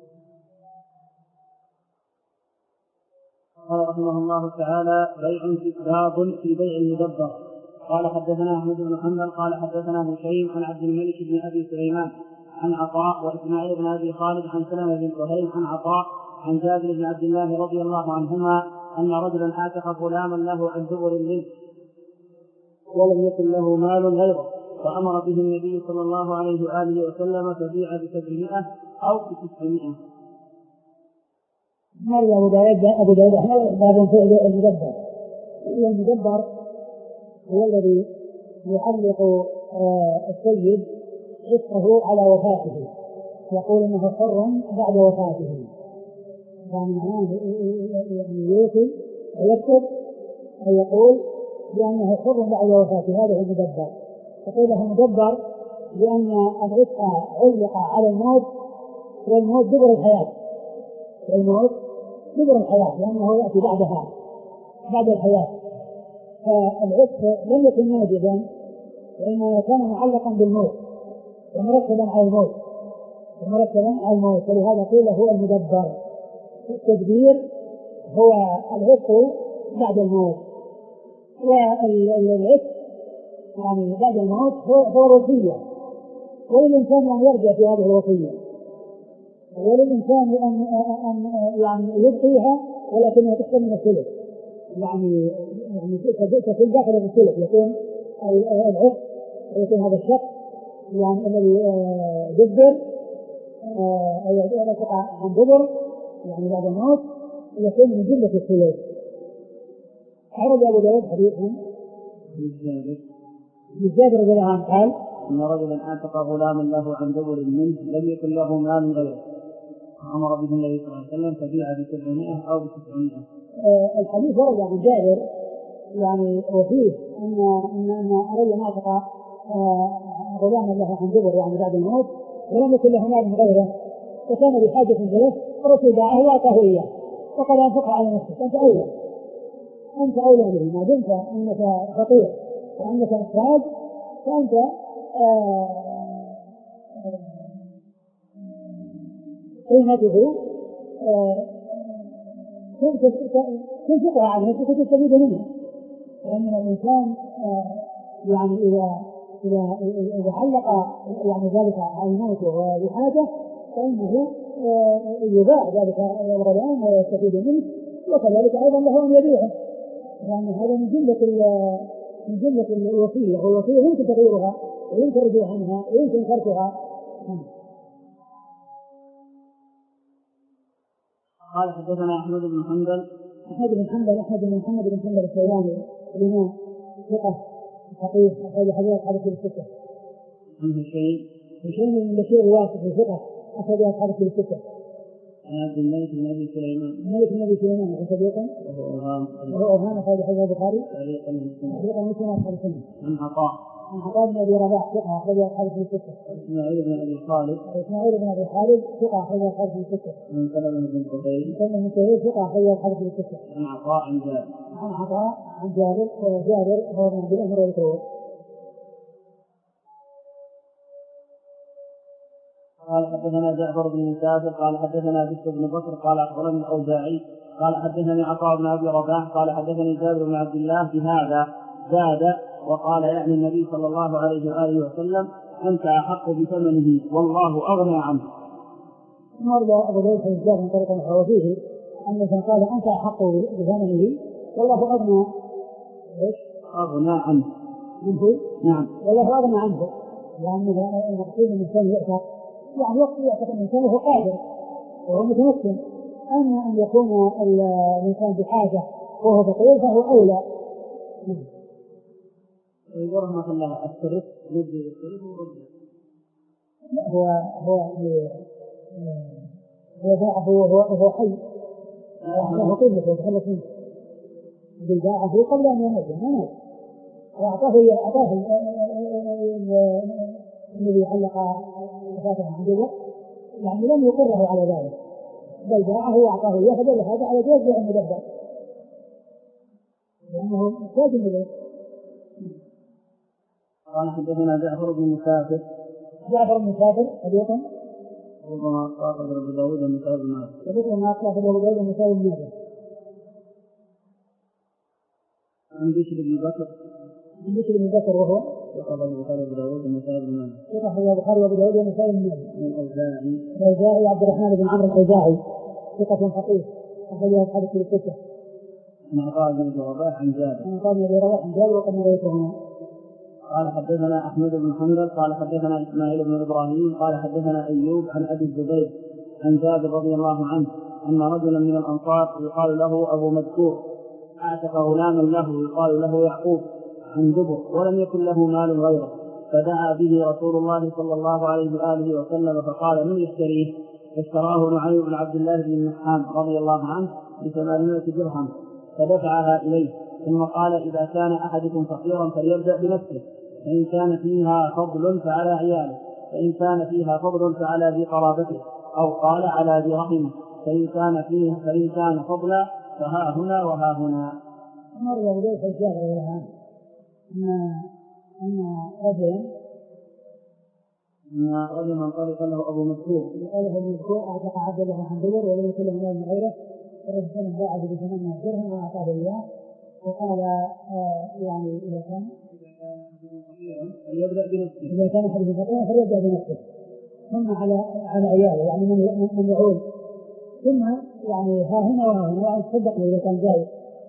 قال رحمه الله تعالى بيع باب في بيع المدبر. قال حدثنا احمد بن حنبل قال حدثنا هشيم عن عبد الملك بن ابي سليمان عن عطاء واسماعيل بن ابي خالد عن سلمة بن سهيل عن عطاء عن جابر بن عبد الله رضي الله عنهما ان رجلا اعتق غلاما له عن دبر منه ولم يكن له مال غيره فامر به النبي صلى الله عليه واله وسلم فبيع بسبعمائة او بتسعمائة. مر أبو داود أبو داود باب في المدبر. المدبر هو الذي يعلق السيد رزقه على وفاته يقول إنه حر بعد وفاته يعني معناه يعني يوصي ويكتب أو يقول بأنه حر بعد وفاته هذا هو المدبر. يقول له مدبر لأن الرزق علق على الموت والموت دبر الحياة والموت دبر الحياة لأنه يأتي بعدها بعد الحياة. فالعتق لم يكن موجودا وإنما كان معلقا بالموت ومرتبا على الموت ومرتبا على الموت ولهذا قيل هو المدبر. التدبير هو العتق بعد الموت والعتق يعني بعد الموت هو الوصية وللإنسان أن يرجع في هذه الوصية وللإنسان أن أن يعني يبقيها ولكنها تحصل من الثلث يعني يعني تكون داخل الثلث يكون العتق يكون هذا الشخص يعني الذي يدبر أو يعتق عن دبر يعني بعد الموت يكون من جملة الثلث. عرض أبو داود حديثا جابر رضي الله عنه قال إن رجلا أعتق غلاما له عن دبر منه لم يكن له مال غيره أمر به النبي صلى الله عليه وسلم فبيع بسبعمائة أو بتسعمائة. آه الحديث ورد عن جابر يعني وفيه أن أن أن رجلا أعتق آه غلاما له عن دبر يعني بعد الموت ولم يكن له مال غيره وكان بحاجة إليه فرسل باعه وأعطاه إياه وقد أنفقه على نفسه. أنت أولى أنت أولى به ما دمت أنك فقير وأنك محتاج فأنت قيمته تنفقها عنه وتستفيد منها لأن الإنسان يعني إذا إذا إذا علق يعني ذلك على الموت وبحاجة فإنه يباع ذلك الغلام ويستفيد منه وكذلك أيضا له أن يبيعه لأن هذا من جملة من جملة الوصية والوصية يمكن تغييرها ويمكن الرجوع عنها ويمكن تركها. قال حدثنا أحمد بن حنبل أحمد بن حنبل أحمد بن محمد بن حنبل الشيباني الإمام ثقة فقيه أخرج حديث أصحاب الكتب الستة. عن هشيم هشيم بن بشير الواسطي ثقة أخرج أصحاب الكتب الستة. عن عبد الملك بن أبي سليمان الملك بن أبي سليمان وهو صديق وهو أوهام وهو أوهام أخرج حديث البخاري طريقا مسلم طريقا مسلم أصحاب السنة. عن عطاء عن عطاء بن ابي رباح ثقه اخرجه اصحاب في السته. اسماعيل بن ابي خالد اسماعيل بن ابي خالد ثقه اخرجه اصحاب في السته. عن سلمة بن كهيل سلمة بن كهيل ثقه اخرجه اصحاب في السته. عن عطاء عن جابر عن عطاء عن جابر وجابر هو من عبد الامر والكروب. قال حدثنا جعفر بن مسافر قال حدثنا بشر بن بكر قال اخبرني الاوزاعي قال حدثني عطاء بن ابي رباح قال حدثني جابر بن عبد الله بهذا زاد وقال يعني النبي صلى الله عليه واله وسلم انت احق بثمنه والله اغنى عنه. مرة ابو داود بن جابر من طريق هو فيه انه قال انت احق بثمنه والله اغنى ايش؟ اغنى عنه. منه؟ نعم. والله اغنى عنه لان المقصود ان الانسان يعتق يعني وقت يعتق الانسان وهو قادر وهو متمكن. اما ان يكون الانسان بحاجه وهو فقير فهو اولى. يقول رحمه الله الثلث ندي الثلث ورجع. لا هو هو هو باعه وهو وهو حي وأعطاه قيمته وتخلص منه باعه قبل أن يموت ما مات وأعطاه أعطاه الذي علق وفاته عن جوه يعني لم يقره على ذلك بل باعه وأعطاه إياه فدل هذا على جواز بيع المدبر لأنه محتاج إليه. قال حدثنا جعفر بن مسافر جعفر بن مسافر حديثا ربما أخرج أبو داود والنسائي بن ماجه وذكر ما أخرج أبو داود والنسائي بن ماجه. عن بشر بن بكر عن بشر بن بكر وهو ثقة البخاري وأبو داود والنسائي بن ماجه ثقة البخاري وأبو داود والنسائي بن ماجه. عن الأوزاعي الأوزاعي عبد الرحمن بن عمرو الأوزاعي ثقة فقيه أخرجه أصحاب الكتب الستة. عن عطاء بن ابي رباح عن جابر عن عطاء بن ابي رباح عن جابر وقد رويتهما. قال حدثنا احمد بن حنبل قال حدثنا اسماعيل بن ابراهيم قال حدثنا ايوب عن ابي الزبير عن جابر رضي الله عنه ان رجلا من الانصار يقال له ابو مذكور اعتق غلاما له يقال له يعقوب عن دبر ولم يكن له مال غيره فدعا به رسول الله صلى الله عليه واله وسلم فقال من يشتريه؟ فاشتراه نعيم بن عبد الله بن النحام رضي الله عنه بثمانمائة درهم فدفعها إليه ثم قال إذا كان أحدكم فقيرا فليبدأ بنفسه فإن كان فيها فضل فعلى عياله فإن كان فيها فضل فعلى ذي قرابته أو قال على ذي رحمه فإن كان فيه فإن كان فضلا فها هنا وها هنا. مر يقول في الجابر رضي الله عنه أن أن رجلا أن رجلا طلق له أبو مسعود قال له أبو مسعود أعتق عبد الله عن دبر ولم يكن له مال غيره الرسول صلى الله عليه وسلم باعه بثمانية درهم وأعطاه إياه وقال آه يعني إذا كان فليبدأ بنفسه إذا كان أحد فقيرا فليبدأ بنفسه ثم على على عياله يعني من من يعول ثم يعني ها هنا وها هنا يعني تصدقوا إذا كان جاي.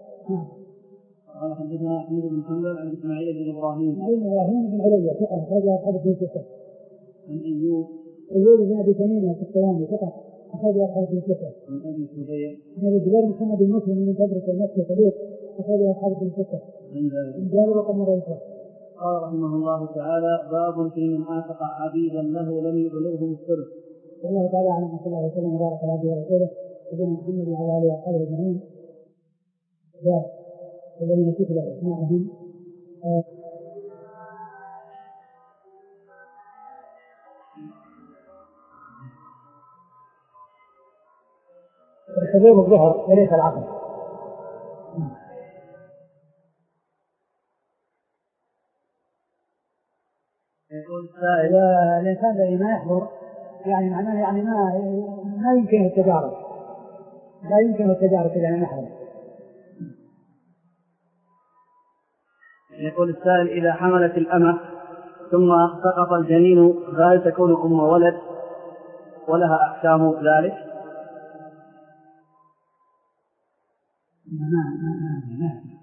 قال حدثنا أحمد بن حنبل عن إسماعيل بن إبراهيم إسماعيل بن إبراهيم بن عليا ثقة أخرجه أصحاب الكتب الستة. عن أيوب أيوب بن أبي تميم السختياني ثقة أخرجه أصحاب الكتب الستة. عن أبي الزبير عن أبي الزبير محمد بن مسلم من تدرس المكي صديق أخرجه أصحاب الكتب الستة. عن جابر وقد رويته. قال رحمه الله تعالى باب في من اعتق عبيدا له لم يبلغهم الثلث. والله تعالى اعلم صلى الله عليه وسلم وبارك على عبده ورسوله سيدنا محمد وعلى اله واصحابه اجمعين. الذين كتب اسماءهم الحضور الظهر وليس العصر. إذا الإنسان الذي ما يحضر يعني معناه يعني ما ما يمكن التجارب لا يمكن التجارب إذا لم يحضر. يقول السائل إذا حملت الأمة ثم سقط الجنين فهل تكون أم ولد ولها أحكام ذلك؟ ما ما ما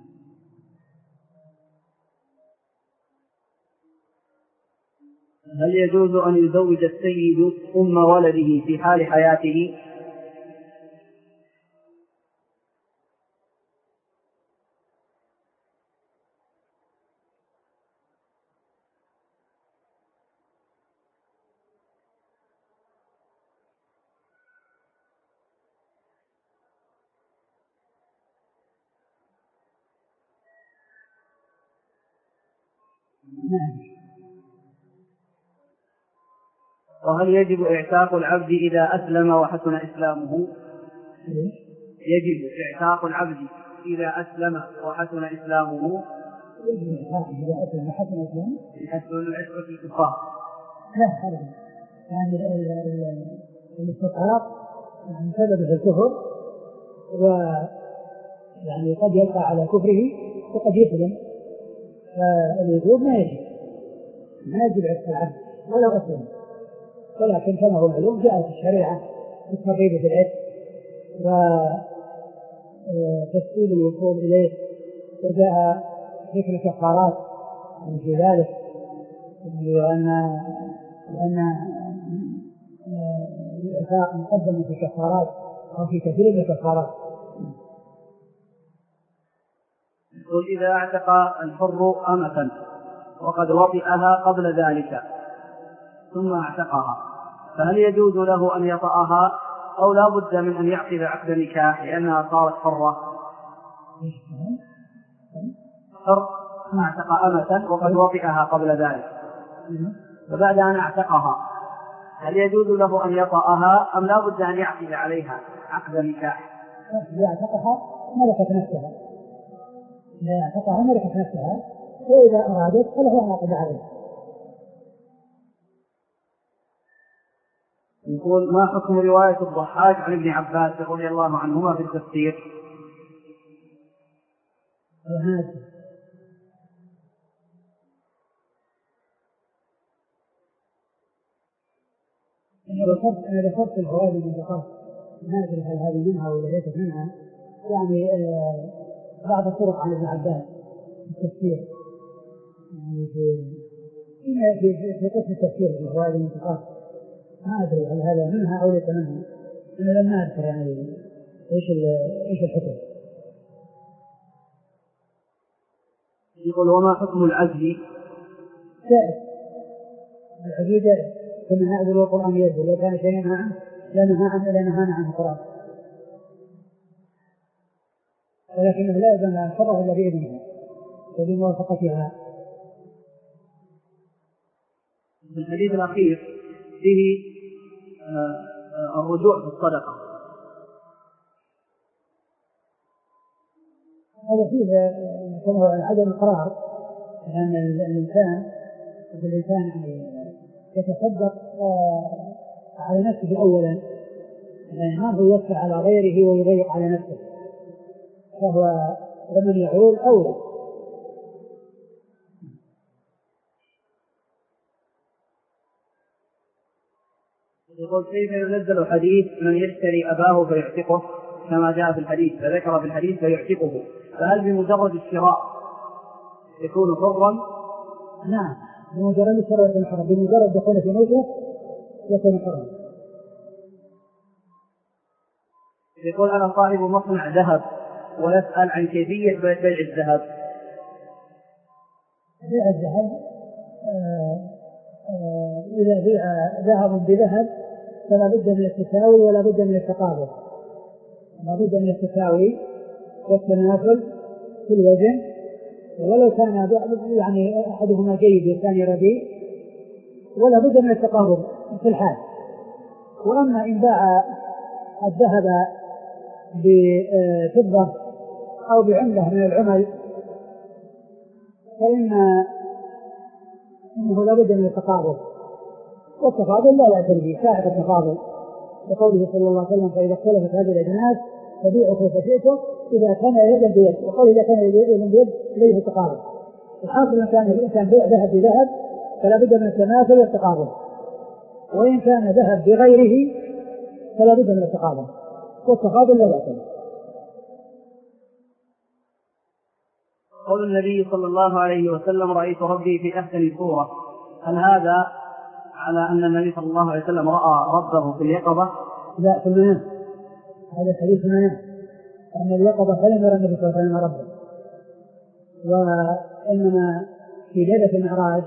هل يجوز أن يزوج السيد أم ولده في حال حياته؟ نعم. وهل يجب إعتاق العبد إذا أسلم وحسن إسلامه؟ يجب إعتاق العبد إذا أسلم وحسن إسلامه؟ يجب إعتاقه إذا أسلم وحسن إسلامه؟ يحسن العشرة في الكفار؟ لا أبدا، يعني الاستطاعات من سبب الكفر، ويعني قد يلقى على كفره وقد يسلم، فالوجوب ما يجب ما يجب عتق العبد ولو أسلم، ولكن كما هو معلوم جاءت الشريعة بالترغيب في العتق وتسهيل الوصول إليه، وجاء ذكر كفارات في ذلك، لأن لأن الإعتاق مقدم في كفارات أو في كثير من الكفارات. قل إذا اعتق الحر أمة وقد وطئها قبل ذلك ثم اعتقها، فهل يجوز له أن يطأها أو لا بد من أن يعقد عقد نكاح لأنها صارت حرة؟ حر اعتق أمة وقد وطئها قبل ذلك، فبعد أن اعتقها هل يجوز له أن يطأها أم لا بد أن يعقد عليها عقد نكاح؟ إذا اعتقها ملكت نفسها، إذا اعتقها ملكت نفسها، وإذا أرادت فله أن يعقد عليها. يقول ما حكم رواية الضحاك عن ابن عباس رضي الله عنهما في التفسير؟ أنا ذكرت الفوائد من ذكرت، ما أدري هل هذه منها ولا ليست منها، يعني آه بعض الطرق عن ابن عباس في التفسير، يعني في في في قسم التفسير في الفوائد من ذكرت، ما أدري هل هذا منها أو ليس منها، أنا لم أذكر يعني إيش إيش الحكم. يقول وما حكم العزل؟ جائز، العزل جائز كما نعزل القرآن يزل، لو كان شيئا عنه لا نهى عنه لا نهانا عن القرآن، ولكنه لا يلزم أن يحفظه إلا بإذنها وبموافقتها. في الحديث الأخير فيه الرجوع في الصدقة، هذا فيه كما عدم القرار، لأن الإنسان الإنسان يتصدق على نفسه أولا، يعني ما هو يدفع على غيره ويضيق على نفسه، فهو ومن يعول أولى. يقول كيف ينزل حديث من يشتري أباه فيعتقه كما جاء في الحديث، فذكر في الحديث فيعتقه، فهل بمجرد الشراء يكون حرا؟ نعم، بمجرد الشراء يكون حرا، بمجرد دخوله في ملكه يكون حرا. يقول أنا صاحب مصنع ذهب ويسأل عن كيفية بيع الذهب. بيع الذهب آه آه إذا بيع ذهب بذهب فلا بد من التساوي ولا بد من التقابل، لا بد من التساوي والتناسل في الوزن، ولو كان يعني أحدهما جيد والثاني رديء، ولا بد من التقابل في الحال. وأما إن باع الذهب بفضة أو بعملة من العمل فإن إنه لا بد من التقابل، والتقابل لا يعتري به ساعة التقابل، وقوله صلى الله عليه وسلم فإذا اختلفت هذه الأجناس فبيعوا كيف شئتم إذا كان يدا بيد، وقال إذا كان يدا بيد ليس التقابل. الحاصل إن كان الإنسان بيع ذهب بذهب فلا بد من التماثل والتقابل، وإن كان ذهب بغيره فلا بد من التقابل، والتقابل لا يعتري. قول النبي صلى الله عليه وسلم رأيت ربي في أحسن صورة، هل هذا على أن النبي صلى الله عليه وسلم رأى ربه في اليقظة؟ لا، في المنام، هذا حديث المنام، أن اليقظة فلم يرى النبي صلى الله عليه وسلم ربه، وإنما في ليلة المعراج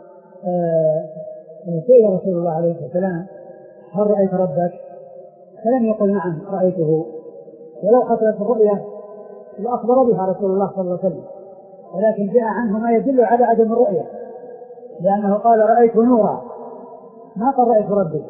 سئل رسول الله عليه السلام هل رأيت ربك؟ فلم يقل نعم رأيته، ولو حصلت الرؤيا لأخبر بها رسول الله صلى الله عليه وسلم، ولكن جاء عنه ما يدل على عدم الرؤية، لأنه قال رأيت نورا، ما قال رأيت ربي.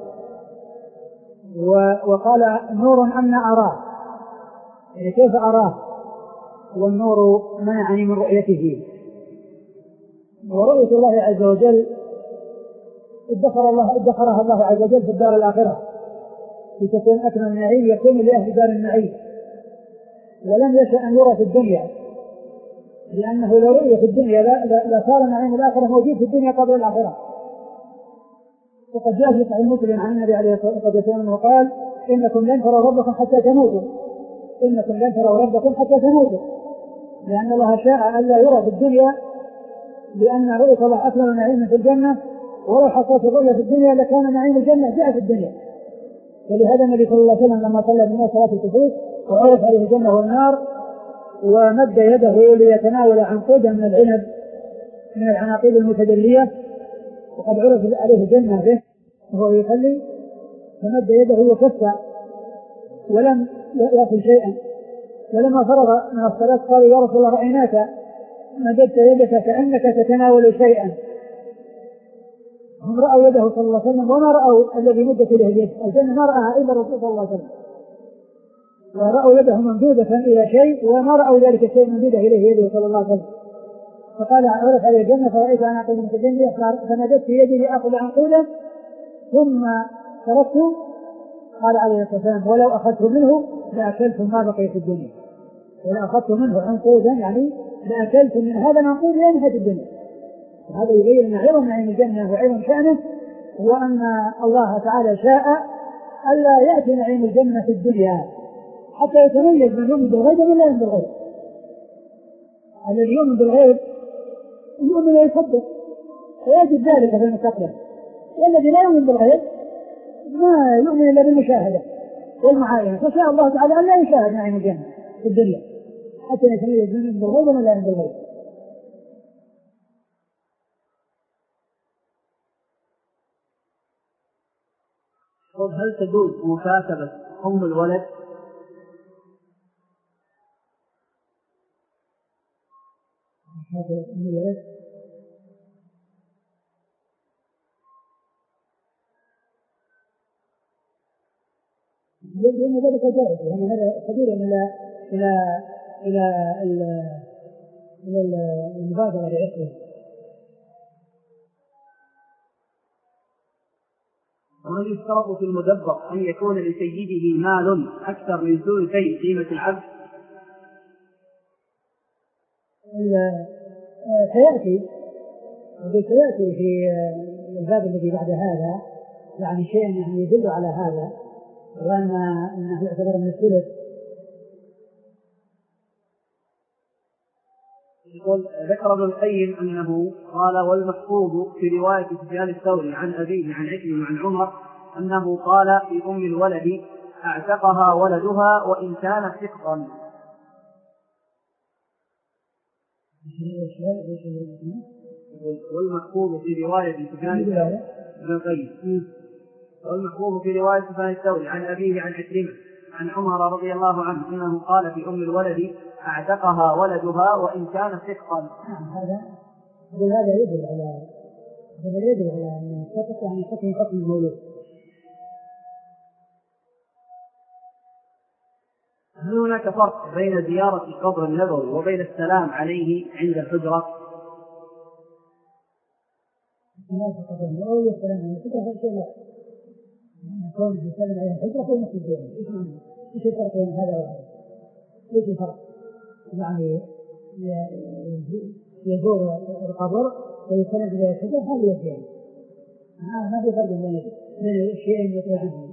وقال نور أن أراه، يعني كيف أراه والنور منعني من رؤيته. ورؤية الله عز وجل ادخر الله ادخرها الله عز وجل في الدار الآخرة لتكون أكمل النعيم يكون لأهل دار النعيم، ولم يشأ أن يرى في الدنيا، لأنه لو رؤية في الدنيا لا صار نعيم الآخرة موجود في الدنيا قبل الآخرة. وقد جاء في صحيح مسلم عن النبي عليه الصلاة والسلام وقال إنكم لن تروا ربكم حتى تموتوا، إنكم لن تروا ربكم حتى تموتوا، لأن الله شاء أن لا يرى في الدنيا، لأن رؤية الله أكمل نعيم في الجنة، ولو حصلت الرؤية في الدنيا لكان نعيم الجنة جاء في الدنيا. ولهذا النبي صلى الله عليه وسلم لما صلى بالناس صلاة الكسوف وعرف عليه الجنة والنار ومد يده ليتناول عنقودا من العنب من العناقيد المتدلية وقد عرف عليه الجنة به وهو يصلي، فمد يده وكفى ولم يأكل شيئا، ولما فرغ من الصلاة قال يا رسول الله رأيناك مددت يدك كأنك تتناول شيئا. هم رأوا يده صلى الله عليه وسلم وما رأوا الذي مدت إليه اليد، الجنة ما رأها إلا الرسول صلى الله عليه وسلم، ورأوا يده ممدودة إلى شيء وما رأوا ذلك الشيء ممدودة إليه يده صلى الله عليه وسلم. فقال عرف عليه الجنة فرأيت عناقيد متجلية فمددت يدي لآخذ عنقودا ثم تركته، قال عليه الصلاة والسلام ولو أخذت منه لأكلت ما بقي في الدنيا، ولو أخذت منه عنقودا يعني لأكلت من هذا العنقود إلى نهاية الدنيا. هذا يبين أن عظم نعيم الجنة وعظم شأنه، وأن الله تعالى شاء ألا يأتي نعيم الجنة في الدنيا حتى يتميز من يؤمن بالغيب ومن لا يؤمن بالغيب. الذي يؤمن بالغيب يؤمن ويصدق ويجد ذلك في المستقبل، والذي لا يؤمن بالغيب ما يؤمن إلا بالمشاهدة والمعاينة، فشاء الله تعالى أن لا يشاهد نعيم الجنة في الدنيا حتى يتميز من يؤمن بالغيب ومن لا يؤمن بالغيب. هل تجوز مكاتبة أم الولد؟ مكاتبة أم الولد لأن ذلك جائز، يعني هذا سبيل إلى إلى إلى إلى المبادرة لعقله. وهل يشترط في المدبر أن يكون لسيده مال أكثر من ثلثي قيمة العبد؟ سيأتي سيأتي في الباب الذي بعد هذا يعني شيء يعني يدل على هذا، وأن أنه يعتبر من الثلث. يقول ذكر ابن القيم أنه قال والمحفوظ في رواية سفيان الثوري عن أبيه عن عكرمة عن عمر أنه قال في أم الولد أعتقها ولدها وإن كان سقطا. والمحفوظ في رواية سفيان الثوري ابن القيم والمحفوظ في رواية سفيان الثوري عن أبيه عن عكرمة عن عمر رضي الله عنه أنه قال في أم الولد أعتقها ولدها وإن كان سقطا. هذا هذا يدل على هذا يدل على أن السقط يعني حكم حكم المولود. هل هناك فرق بين زيارة القبر النبوي وبين السلام عليه عند الحجرة؟ زيارة القبر النبوي والسلام عليه الحجرة هذا شيء واحد، يكون يسلم عليه الحجرة في نفس الزيارة. إيش الفرق بين هذا وهذا؟ إيش الفرق؟ يعني يزور القبر ويسلم عليه الحجرة هذه الزيارة، ما في فرق بين بين الشيئين متوازيين.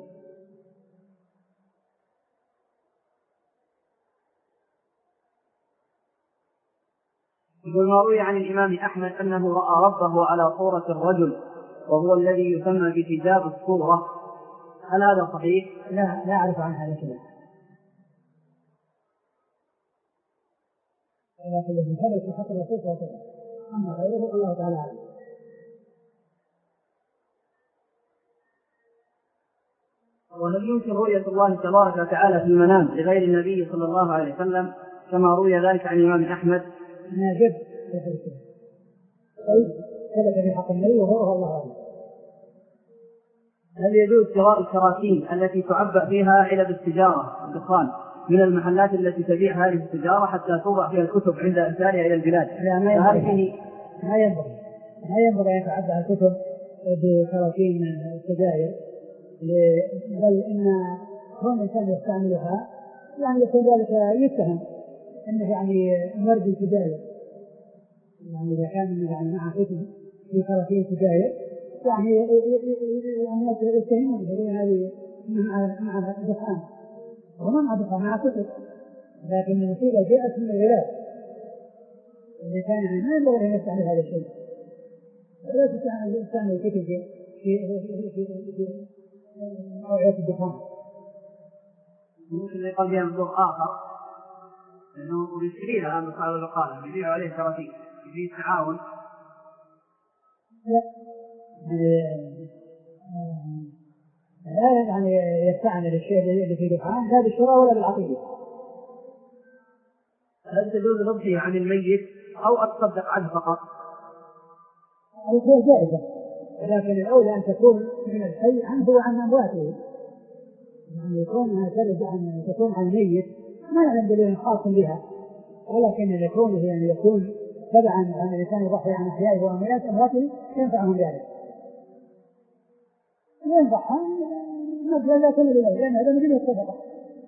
يقول ما روي عن الإمام أحمد أنه رأى ربه على صورة الرجل وهو الذي يسمى بحجاب الصورة، هل هذا صحيح؟ لا لا أعرف عن هذا شيء، لكن الذي ثبت في حق الرسول صلى الله عليه وسلم، أما غيره الله تعالى أعلم. وهل يمكن رؤية الله تبارك وتعالى في المنام لغير النبي صلى الله عليه وسلم كما روي ذلك عن الإمام أحمد؟ ناجد. طيب ثبت في حق النبي وغيره الله أعلم. هل يجوز شراء الكراتين التي تعبأ فيها علب التجارة والدخان من المحلات التي تبيع هذه التجارة حتى توضع فيها الكتب عند إرسالها إلى البلاد؟ ما ينبغي ما ينبغي ما ينبغي أن يتعبأ الكتب بكراتين السجاير، بل إن كون الإنسان يستعملها يعني يكون ذلك يتهم إنه يعني مرضي سجاير، يعني إذا كان يعني مع كتب في كراتين سجاير يعني الناس يتهمون يقولون هذه مع دخان وما مع دخان مع كتب، لكن المصيبة جاءت من الغلاف إذا كان يعني ما ينبغي أن يستعمل هذا الشيء، ولا تستعمل الكتب في في في في أوعية الدخان. ممكن يقال بها موضوع آخر لأنه يشتريها من صاحب البقالة يبيع عليه كراتين يبيع تعاون. لا لا يعني يستعمل الشيء اللي فيه دخان لا بالشراء ولا بالعقيدة. هل تجوز ربحه عن الميت أو أتصدق عنه فقط؟ الشيء جائزة، ولكن الأولى أن تكون من الحي عنه وعن أمواته، يعني يكون ترد عن تكون عن الميت ما يعلم دليل خاص بها، ولكن يكون يعني يكون تبعا عن الإنسان يضحي عن أحيائه وأموات أمواته ينفعهم ذلك. ينفعها مبلغ لا كل ذلك لأن هذا مجرد الصدقة.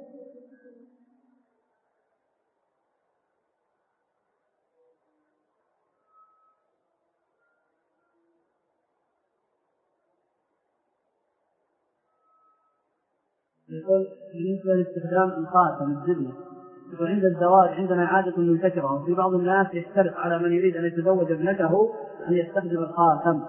يقول بالنسبة لاستخدام الخاتم الزبنة، يقول عند الزواج عندنا عادة منتشرة وفي بعض الناس يشترط على من يريد أن يتزوج ابنته أن يستخدم الخاتم.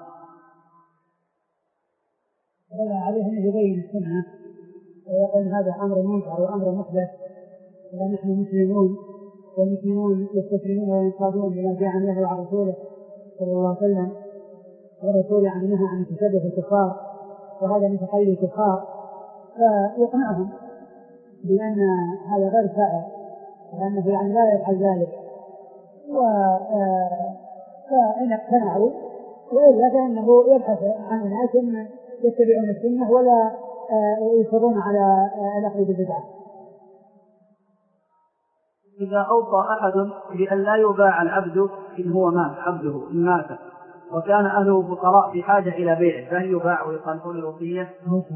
ولا عليه أن يبين السنة ويقول هذا أمر منكر وأمر محدث، ونحن مسلمون والمسلمون يستسلمون وينقادون بما جاء عنه وعن رسوله صلى الله عليه وسلم، والرسول عن نهى عن التشبه بالكفار وهذا من تقليد الكفار، فيقنعهم بأن هذا غير سائر وأنه يعني لا يفعل ذلك، فإن اقتنعوا وإلا فإنه يبحث عن الناس يتبعون السنة ولا يصرون على الأخذ بالبدعة. إذا أوصى أحد بأن لا يباع العبد إن هو مات عبده إن مات وكان أهله فقراء في حاجة إلى بيعه فهل يباع ويخالفون الوصية؟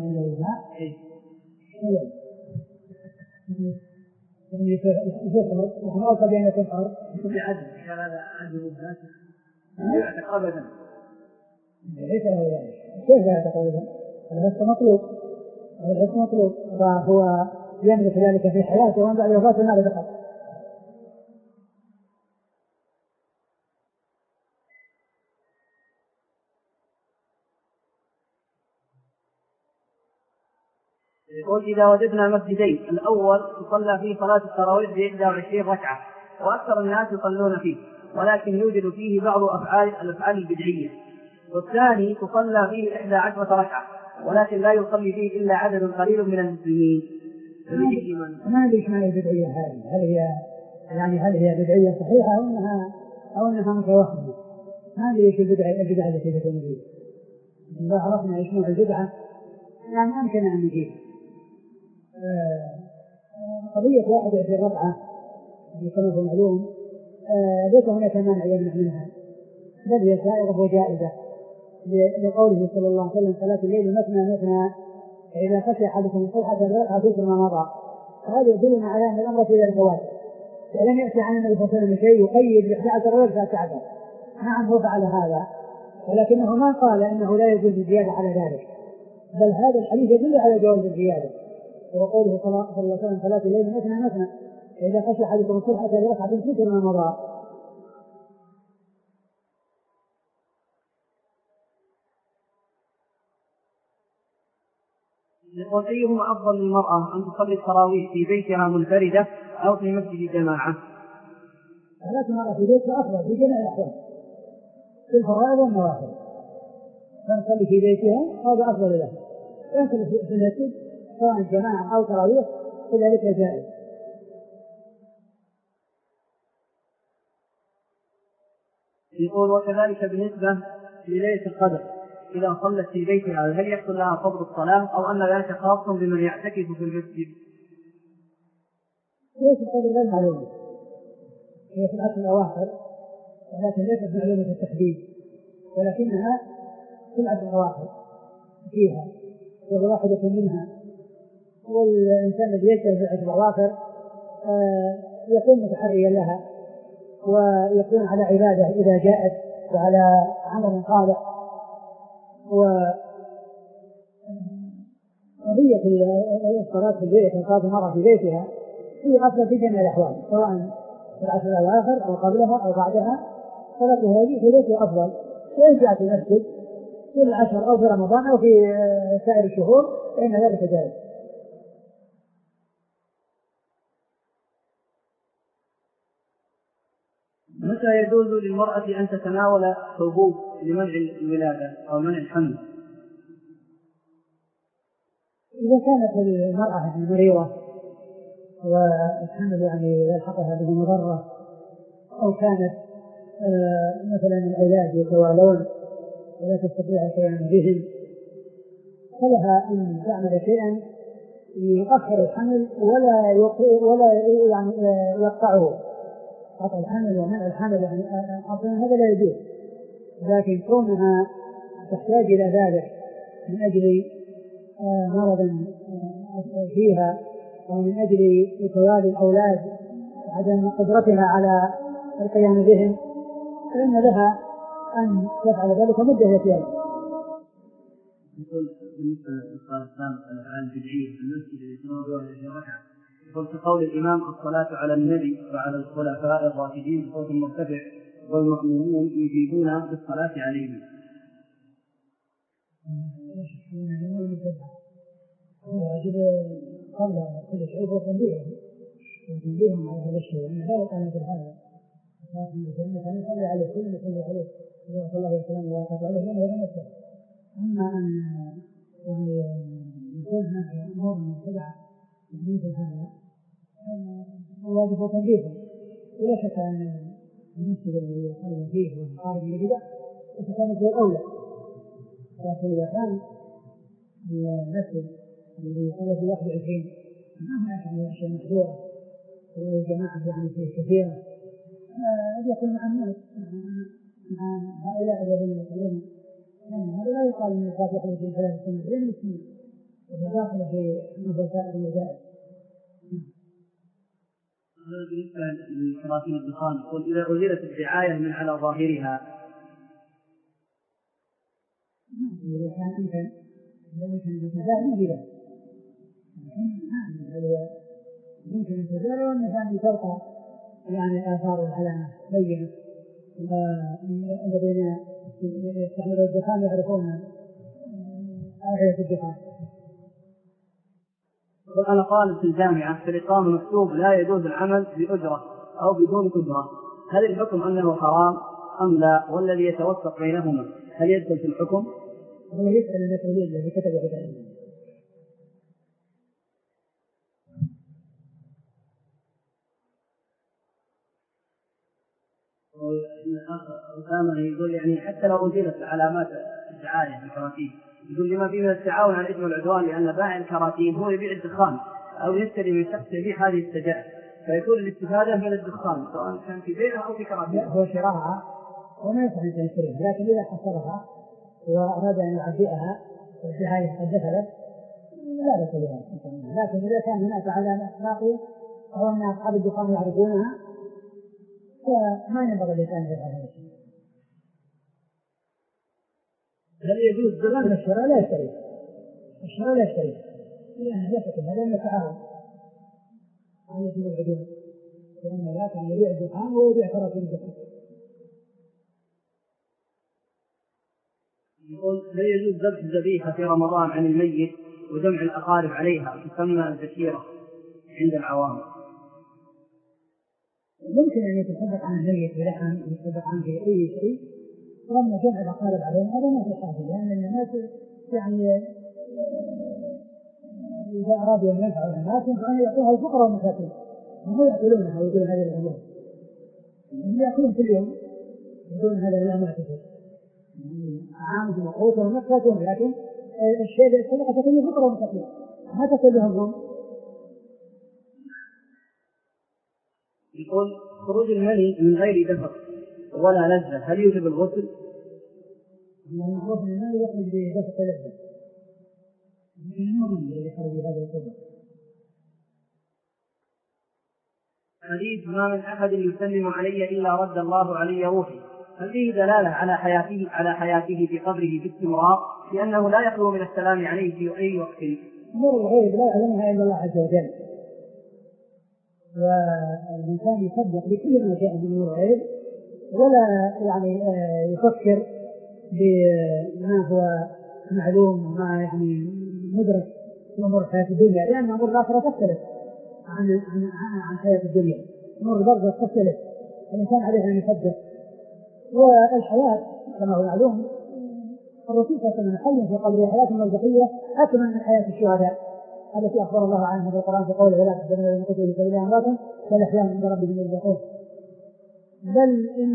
يعني يفرق نحن أوصى بأن يكون حر بكل عدل كان هذا عدل الناس لا يعتق أبدا ليس له ذلك كيف لا يعتق أبدا؟ العتق مطلوب العتق مطلوب فهو يملك ذلك في حياته وأن بعد وفاته ما له دخل. يقول إذا وجدنا مسجدين الأول تصلى فيه صلاة التراويح بإحدى وعشرين ركعة وأكثر الناس يصلون فيه ولكن يوجد فيه بعض أفعال الأفعال البدعية، والثاني تصلى فيه إحدى عشرة ركعة ولكن لا يصلي فيه إلا عدد قليل من المسلمين. ما أدري ما هي البدعية هذه، هل هي يعني هل هي بدعية صحيحة أو أنها أو أنها متوهمة؟ ما أدري إيش البدعة البدعة التي تكون فيه. إذا عرفنا إيش نوع البدعة يعني أمكن أن نجيب. قضية واحد في الربعة كما هو معلوم ليس هناك مانع يمنع منها بل هي سائغة وجائزة لقوله صلى الله عليه وسلم صلاة الليل مثنى مثنى فإذا خشي أحدكم الصبح فليركع ذكر ما مضى، فهذا يدلنا على أن الأمر في الفوات ولم يأتي عن النبي صلى الله عليه وسلم شيء يقيد بإحدى عشر ويرفع كعبة. نعم هو فعل هذا ولكنه ما قال إنه لا يجوز الزيادة على ذلك، بل هذا الحديث يدل على جواز الزيادة وقوله صلى الله عليه وسلم صلاة الليل مثنى مثنى فإذا خشي أحدكم الصبح فليركع ذكر ما مضى. يقول أيهما أفضل للمرأة أن تصلي التراويح في بيتها منفردة أو في مسجد جماعة؟ صلاة المرأة في بيتها أفضل في جميع الأحوال في الفرائض والنوافل، فنصلي في بيتها هذا أفضل لها، يمكن في المسجد سواء جماعة أو تراويح كذلك جائز. يقول وكذلك بالنسبة لليلة القدر إذا صلت في بيتها هل يحصل لها فضل الصلاة أو أن ذلك خاص بمن يعتكف في المسجد؟ ليس القدر غير معلومة، هي في العشر الأواخر ولكن ليست معلومة التحديد، ولكنها في العشر الأواخر فيها وهي واحدة منها. والإنسان الذي يجتهد في العشر الأواخر يكون متحريا لها ويكون على عبادة إذا جاءت وعلى عمل صالح. وقضية الصلاة في البيت وصلاة المرأة في بيتها هي أفضل في جميع الأحوال، سواء في العشر الأواخر أو قبلها أو بعدها، صلاتها هذه في بيتها أفضل، وإن جاءت المسجد في العشر أو في رمضان أو في سائر الشهور فإن ذلك جائز. متى يجوز للمرأة أن تتناول حبوب لمنع الولادة أو منع الحمل؟ إذا كانت المرأة مريضة والحمل يعني يلحقها به مضرة، أو كانت آه مثلا الأولاد يتوالون ولا تستطيع القيام بهم، فلها أن تعمل شيئا يؤخر الحمل ولا ولا يعني يقطعه. قطع الحمل ومنع الحمل يعني أصلا هذا لا يجوز، لكن كونها تحتاج إلى ذلك من أجل آه مرض آه فيها أو من أجل توالي الأولاد عدم قدرتها على القيام بهم، فإن لها أن تفعل ذلك مدة يسيرة. يقول بالنسبة للصلاة السابقة الأفعال البدعية في المسجد الذي تنوضها في ركعة، يقول في قول الإمام الصلاة على النبي وعلى الخلفاء الراشدين بصوت مرتفع والمأمومون يجيبون بالصلاة عليهم. يجب قبل كل شيء وتنبيههم وتنبيههم على هذا الشيء، أن لا يقال مثل هذا كان يصلي عليه كل يصلي عليه صلى الله عليه وسلم وبارك عليه لأنه لم يصلي. أما أن يعني يكون هناك أمور مبتدعة مثل هذا واجب تنبيههم، ولا شك أن المسجد الذي يصلي فيه وهو خارج من البدع فكان هو الأولى. لكن إذا كان المسجد الذي يصلي في واحد وعشرين ما هناك يعني أشياء محظورة والجماعة يعني فيه كثيرة، هذا يكون مع الناس مع هؤلاء الذين يصلون، يعني هذا لا يقال من الفاتحة في ثلاث سنين غير مسلمين وهي داخلة في نفساء المجاهد. هذا بالنسبة لكراسي الدخان، يقول إذا أزيلت الدعاية من على ظاهرها إذا كان أمكن إذا ممكن أن تزال مجيلة يمكن أن تزال والنسان تبقى يعني آثار العلامة بينة، الذين يستعملون الدخان يعرفون آخرة الدخان. وأنا طالب في الجامعة في الإقامة مكتوب لا يجوز العمل بأجرة أو بدون أجرة، هل الحكم أنه حرام أم لا؟ والذي يتوسط بينهما هل يدخل في الحكم؟ هو يسأل المسؤولين الذي كتبوا كتابه. أسامة يقول يعني حتى لو أزيلت علامات الدعاية في الكراتين، يقول لما فيه من التعاون على الإثم والعدوان، لأن بائع الكراتين هو يبيع الدخان أو يشتري من شخص يبيع هذه السجائر، فيكون الاستفادة من الدخان سواء كان في بيعها أو في كراتين. هو شراءها وما يصح أن يشتريها، لكن إذا حصلها وأراد أن يعبئها والدعاية قد دخلت لا بأس بها، لكن إذا كان هناك علامات باقية أو أن أصحاب الدخان يعرفونها فما ينبغي الإنسان يفعل هذا الشيء. هل يجوز زمان الشراء لا يشتري الشراء لا يشتري لأنه يفتح هذا من التعاون عن اسم العدوان، لأنه لا كان يبيع الدخان ويبيع كراتين الدخان. يقول لا يجوز ذبح الذبيحة في رمضان عن الميت وجمع الأقارب عليها تسمى الذكيرة عند العوام. ممكن أن يتصدق عن الميت بلحم يتصدق عنه في أي شيء، وأما جمع الأقارب عليها هذا ما في حاجة، لأن الناس يعني إذا أرادوا أن ينفعوا الناس فأن يعطوها الفقراء والمساكين وهم يأكلونها ويقولون هذه الأمور هم يأكلون كل يوم يقول هذا لا معتقد عامة مقروطة ومكتة، لكن الشيء الصدقة تكون فطرة ومكتة ما تكون لهم ظلم. يقول خروج المني من غير دفق ولا لذة هل يوجب الغسل؟ من خروج المني يخرج بدفق لذة، لكن المؤمن الذي خرج بهذا الصدق. حديث ما من أحد يسلم علي إلا رد الله علي روحي، هل فيه دلالة على حياته على حياته في قبره باستمرار لأنه لا يخلو من السلام عليه في أي وقت؟ أمور الغيب لا يعلمها إلا الله عز وجل، والإنسان يصدق بكل ما جاء من أمور الغيب ولا يعني يفكر بما هو معلوم وما يعني مدرك في أمور حياة الدنيا، لأن أمور الآخرة تختلف عن عن عن حياة الدنيا، أمور البرزخ تختلف، الإنسان عليه أن يصدق. والحياة كما هو معلوم الرسول صلى الله عليه وسلم حي في قبره حياة برزخية أكمل من حياة الشهداء التي أخبر الله عنها في القرآن في قوله ولا تحزنوا الذين قتلوا في سبيل الله أمواتا بل أحياء عند ربهم يرزقون. بل إن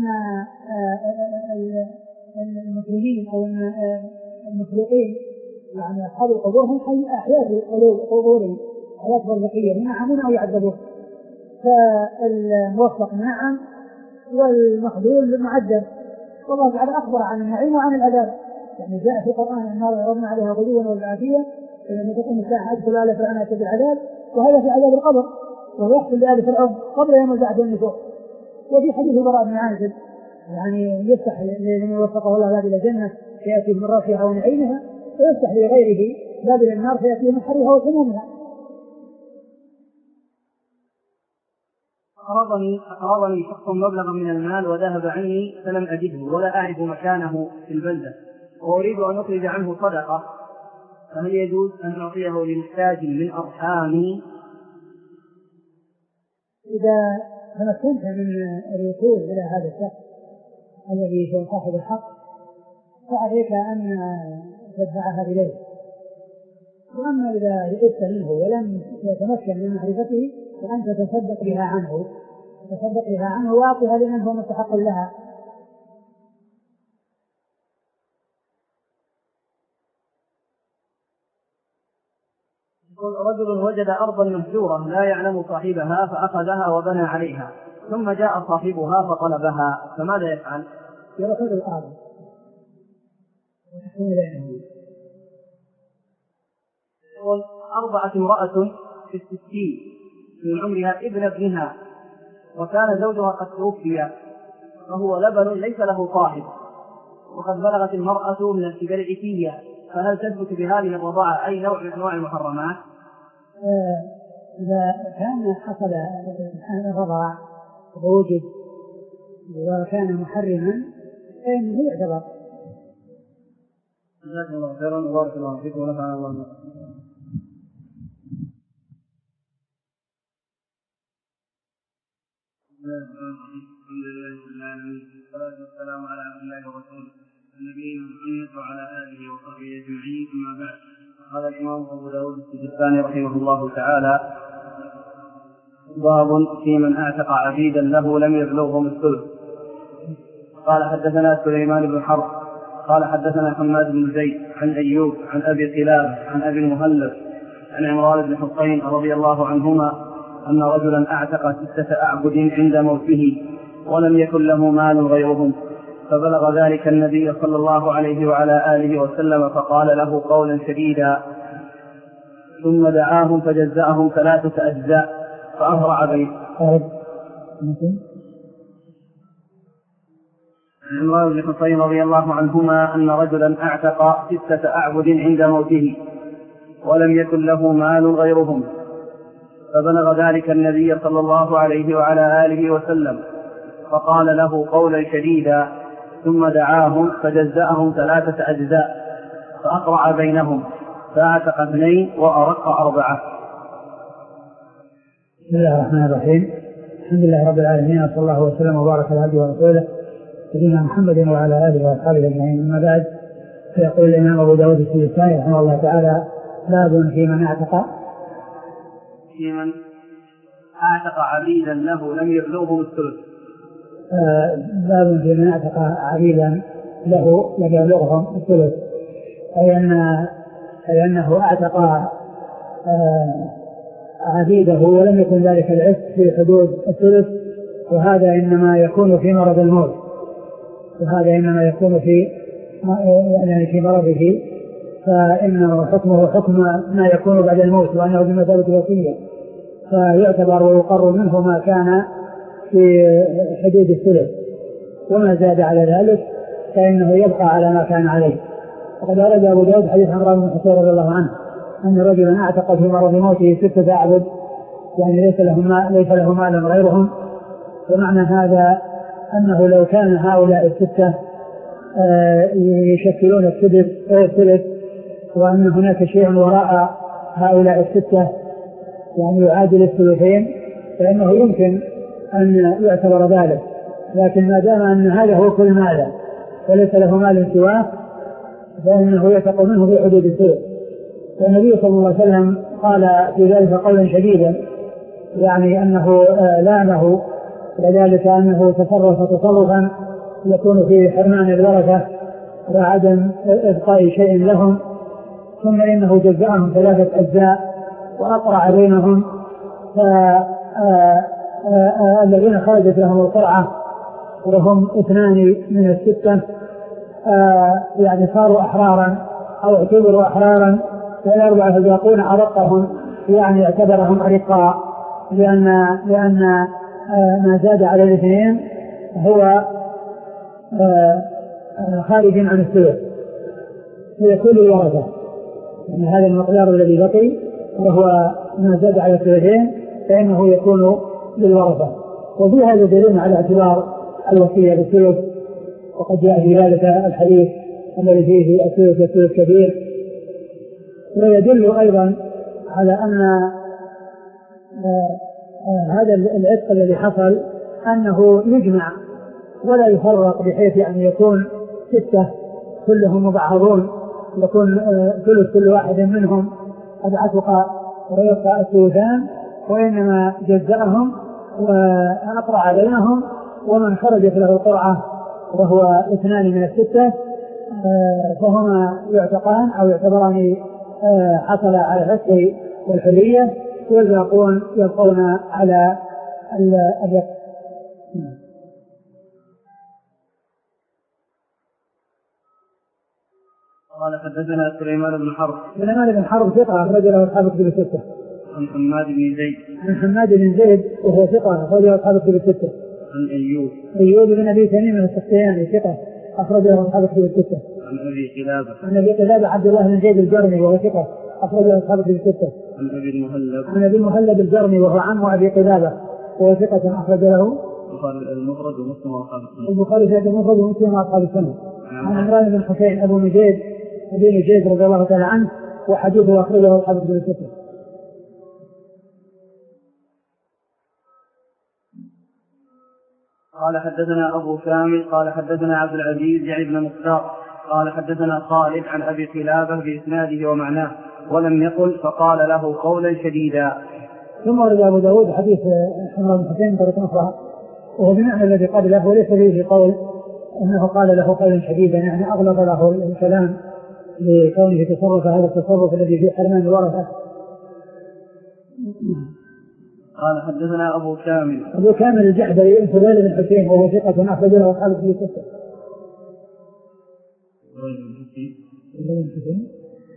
المسلمين أو المخلوقين يعني أصحاب القبور هم أحياء في قبورهم حياة برزخية ينعمون أو يعذبون، فالموفق نعم والمخذول معذب، والله تعالى أخبر عن النعيم وعن العذاب، يعني جاء في القرآن النار يعرضون عليها غدوا والعافية فلما تقوم الساعة أدخل آل فرعون أشد العذاب، وهذا في عذاب القبر وهو يحصل لآل فرعون قبل يوم البعث والنشور. وفي حديث براء بن عازب يعني يفتح لمن وفقه الله باب إلى الجنة فيأتيه من رافعها ونعيمها، ويفتح لغيره باب إلى النار فيأتيه من حرها وسمومها. أقرضني أقرضني شخص مبلغا من المال وذهب عني فلم أجده ولا أعرف مكانه في البلدة وأريد أن أخرج عنه صدقة، فهل يجوز أن أعطيه لمحتاج من أرحامي؟ إذا تمكنت من الوصول إلى هذا الشخص الذي هو صاحب الحق فعليك أن تدفعها إليه، وأما إذا يئست منه ولم يتمكن من معرفته فأنت تصدق بها عنه تصدق بها عنه واعطها لمن هو مستحق لها. رجل وجد أرضا مهجورة لا يعلم صاحبها فأخذها وبنى عليها ثم جاء صاحبها فطلبها فماذا يفعل؟ يرفض الأرض ويحكم بينهم. أرضعت امرأة في الستين من عمرها ابن ابنها وكان زوجها قد توفي فهو لبن ليس له صاحب، وقد بلغت المرأة من الكبر عتية، فهل تثبت بهذه الرضاعة أي نوع من أنواع المحرمات؟ آه إذا كان حصل الرضاع ووجد وكان محرما فإنه يعتبر. جزاكم الله خيرا وبارك الله فيكم ونفعنا الله بكم. الحمد لله رب العالمين والصلاة والسلام على عبد الله ورسوله نبينا محمد وعلى آله وصحبه أجمعين، أما بعد. قال الإمام أبو داود السجستاني رحمه الله تعالى: باب في من أعتق عبيدا له لم يبلغهم الثلث. قال حدثنا سليمان بن حرب قال حدثنا حماد بن زيد عن أيوب عن أبي قلاب عن أبي المهلب عن عمران بن حصين رضي الله عنهما أن رجلا أعتق ستة أعبد عند موته ولم يكن له مال غيرهم، فبلغ ذلك النبي صلى الله عليه وعلى آله وسلم فقال له قولا شديدا، ثم دعاهم فجزأهم ثلاثة أجزاء فأهرع بينهم. عمران بن حصين رضي الله عنهما أن رجلا أعتق ستة أعبد عند موته ولم يكن له مال غيرهم، فبلغ ذلك النبي صلى الله عليه وعلى آله وسلم فقال له قولا شديدا، ثم دعاهم فجزأهم ثلاثة أجزاء فأقرع بينهم فأعتق اثنين وأرق أربعة. بسم الله الرحمن الرحيم، الحمد لله رب العالمين وصلى الله وسلم وبارك على عبده ورسوله سيدنا محمد وعلى آله وأصحابه أجمعين، أما بعد. فيقول الإمام أبو داود السجستاني رحمه الله تعالى: باب في من أعتق في من أعتق عبيدا له لم يبلغهم الثلث. باب في من اعتق عبيدا له لم يبلغهم الثلث، أي أن أي أنه اعتق عبيده ولم يكن ذلك العتق في حدود الثلث، وهذا إنما يكون في مرض الموت، وهذا إنما يكون في يعني في مرضه، فإنه حكمه حكم ما يكون بعد الموت، وأنه بمثابة الوصية، فيعتبر ويقر منه ما كان في حدود الثلث، وما زاد على ذلك فإنه يبقى على ما كان عليه. وقد أرد أبو داود حديث عمران بن حصير رضي الله عنه أن رجلا اعتق في مرض موته ستة عبد، يعني ليس له مال ليس له مال غيرهم، ومعنى هذا أنه لو كان هؤلاء الستة يشكلون الثلث، وأن هناك شيء وراء هؤلاء الستة يعني يعادل الثلثين، فإنه يمكن أن يعتبر ذلك، لكن ما دام أن هذا هو كل ماله وليس له مال سواه فإنه يعتق منه في حدود الثلث. والنبي صلى الله عليه وسلم قال في ذلك قولا شديدا، يعني أنه لامه، وذلك أنه تصرف تصرفا يكون فيه حرمان الورثة وعدم إبقاء شيء لهم، ثم إنه جزأهم ثلاثة أجزاء وأقرع بينهم، فالذين خرجت لهم القرعة وهم اثنان من الستة يعني صاروا أحرارا أو اعتبروا أحرارا، والأربعة الباقون أرقهم يعني اعتبرهم أرقاء، لأن لأن ما زاد على الاثنين هو خارج عن الثلث فيكون الورثة، يعني هذا المقدار الذي بقي وهو ما زاد على الثلثين فإنه يكون للورثة. وفي هذا دليل على اعتبار الوصية بالثلث، وقد جاء في ذلك الحديث الذي فيه الثلث الثلث كبير. ويدل أيضا على أن هذا العتق الذي حصل أنه يجمع ولا يفرق، بحيث أن يكون ستة كلهم مبعضون، يكون ثلث كل واحد منهم قد عتق ويبقى الثلثان، وإنما جزأهم وأقرع بينهم، ومن خرجت له القرعة وهو اثنان من الستة فهما يعتقان أو يعتبران حصل على العتق والحرية، والباقون يبقون على الرق. قال حدثنا سليمان بن حرب. سليمان بن حرب ثقة أخرج له أصحاب الكتب الستة. عن حماد بن زيد. عن حماد بن زيد وهو ثقة أخرج له أصحاب الكتب الستة. عن أيوب. أيوب بن أبي تميم السختياني ثقة أخرج له أصحاب الكتب الستة. عن أبي قلابة. عن أبي قلابة عبد الله بن زيد الجرمي وهو ثقة أخرج له أصحاب الكتب الستة. عن أبي المهلب. عن أبي المهلب الجرمي وهو عم أبي قلابة وهو ثقة أخرج له المفرد ومسلم وأصحاب السنة. البخاري في المفرد ومسلم وأصحاب السنة. عن عمران بن حسين أبو نجيد أبي نجيد رضي الله تعالى عنه وحديثه أخرجه أصحاب الكتب الستة. قال حدثنا أبو كامل قال حدثنا عبد العزيز يعني بن مختار قال حدثنا خالد عن أبي قلابة بإسناده ومعناه ولم يقل فقال له قولا شديدا. ثم ورد أبو داود حديث عمران بن حسين طريق أخرى وهو بمعنى الذي قبله، وليس فيه قول أنه قال له قولا شديدا، يعني أغلظ له الكلام لكونه تصرف هذا التصرف الذي فيه حرمان الورثة. قال حدثنا أبو كامل. أبو كامل الجحدري فضيل بن حسين وهو ثقة أخرج له أصحاب الكتب الستة. فضيل بن حسين. فضيل بن حسين.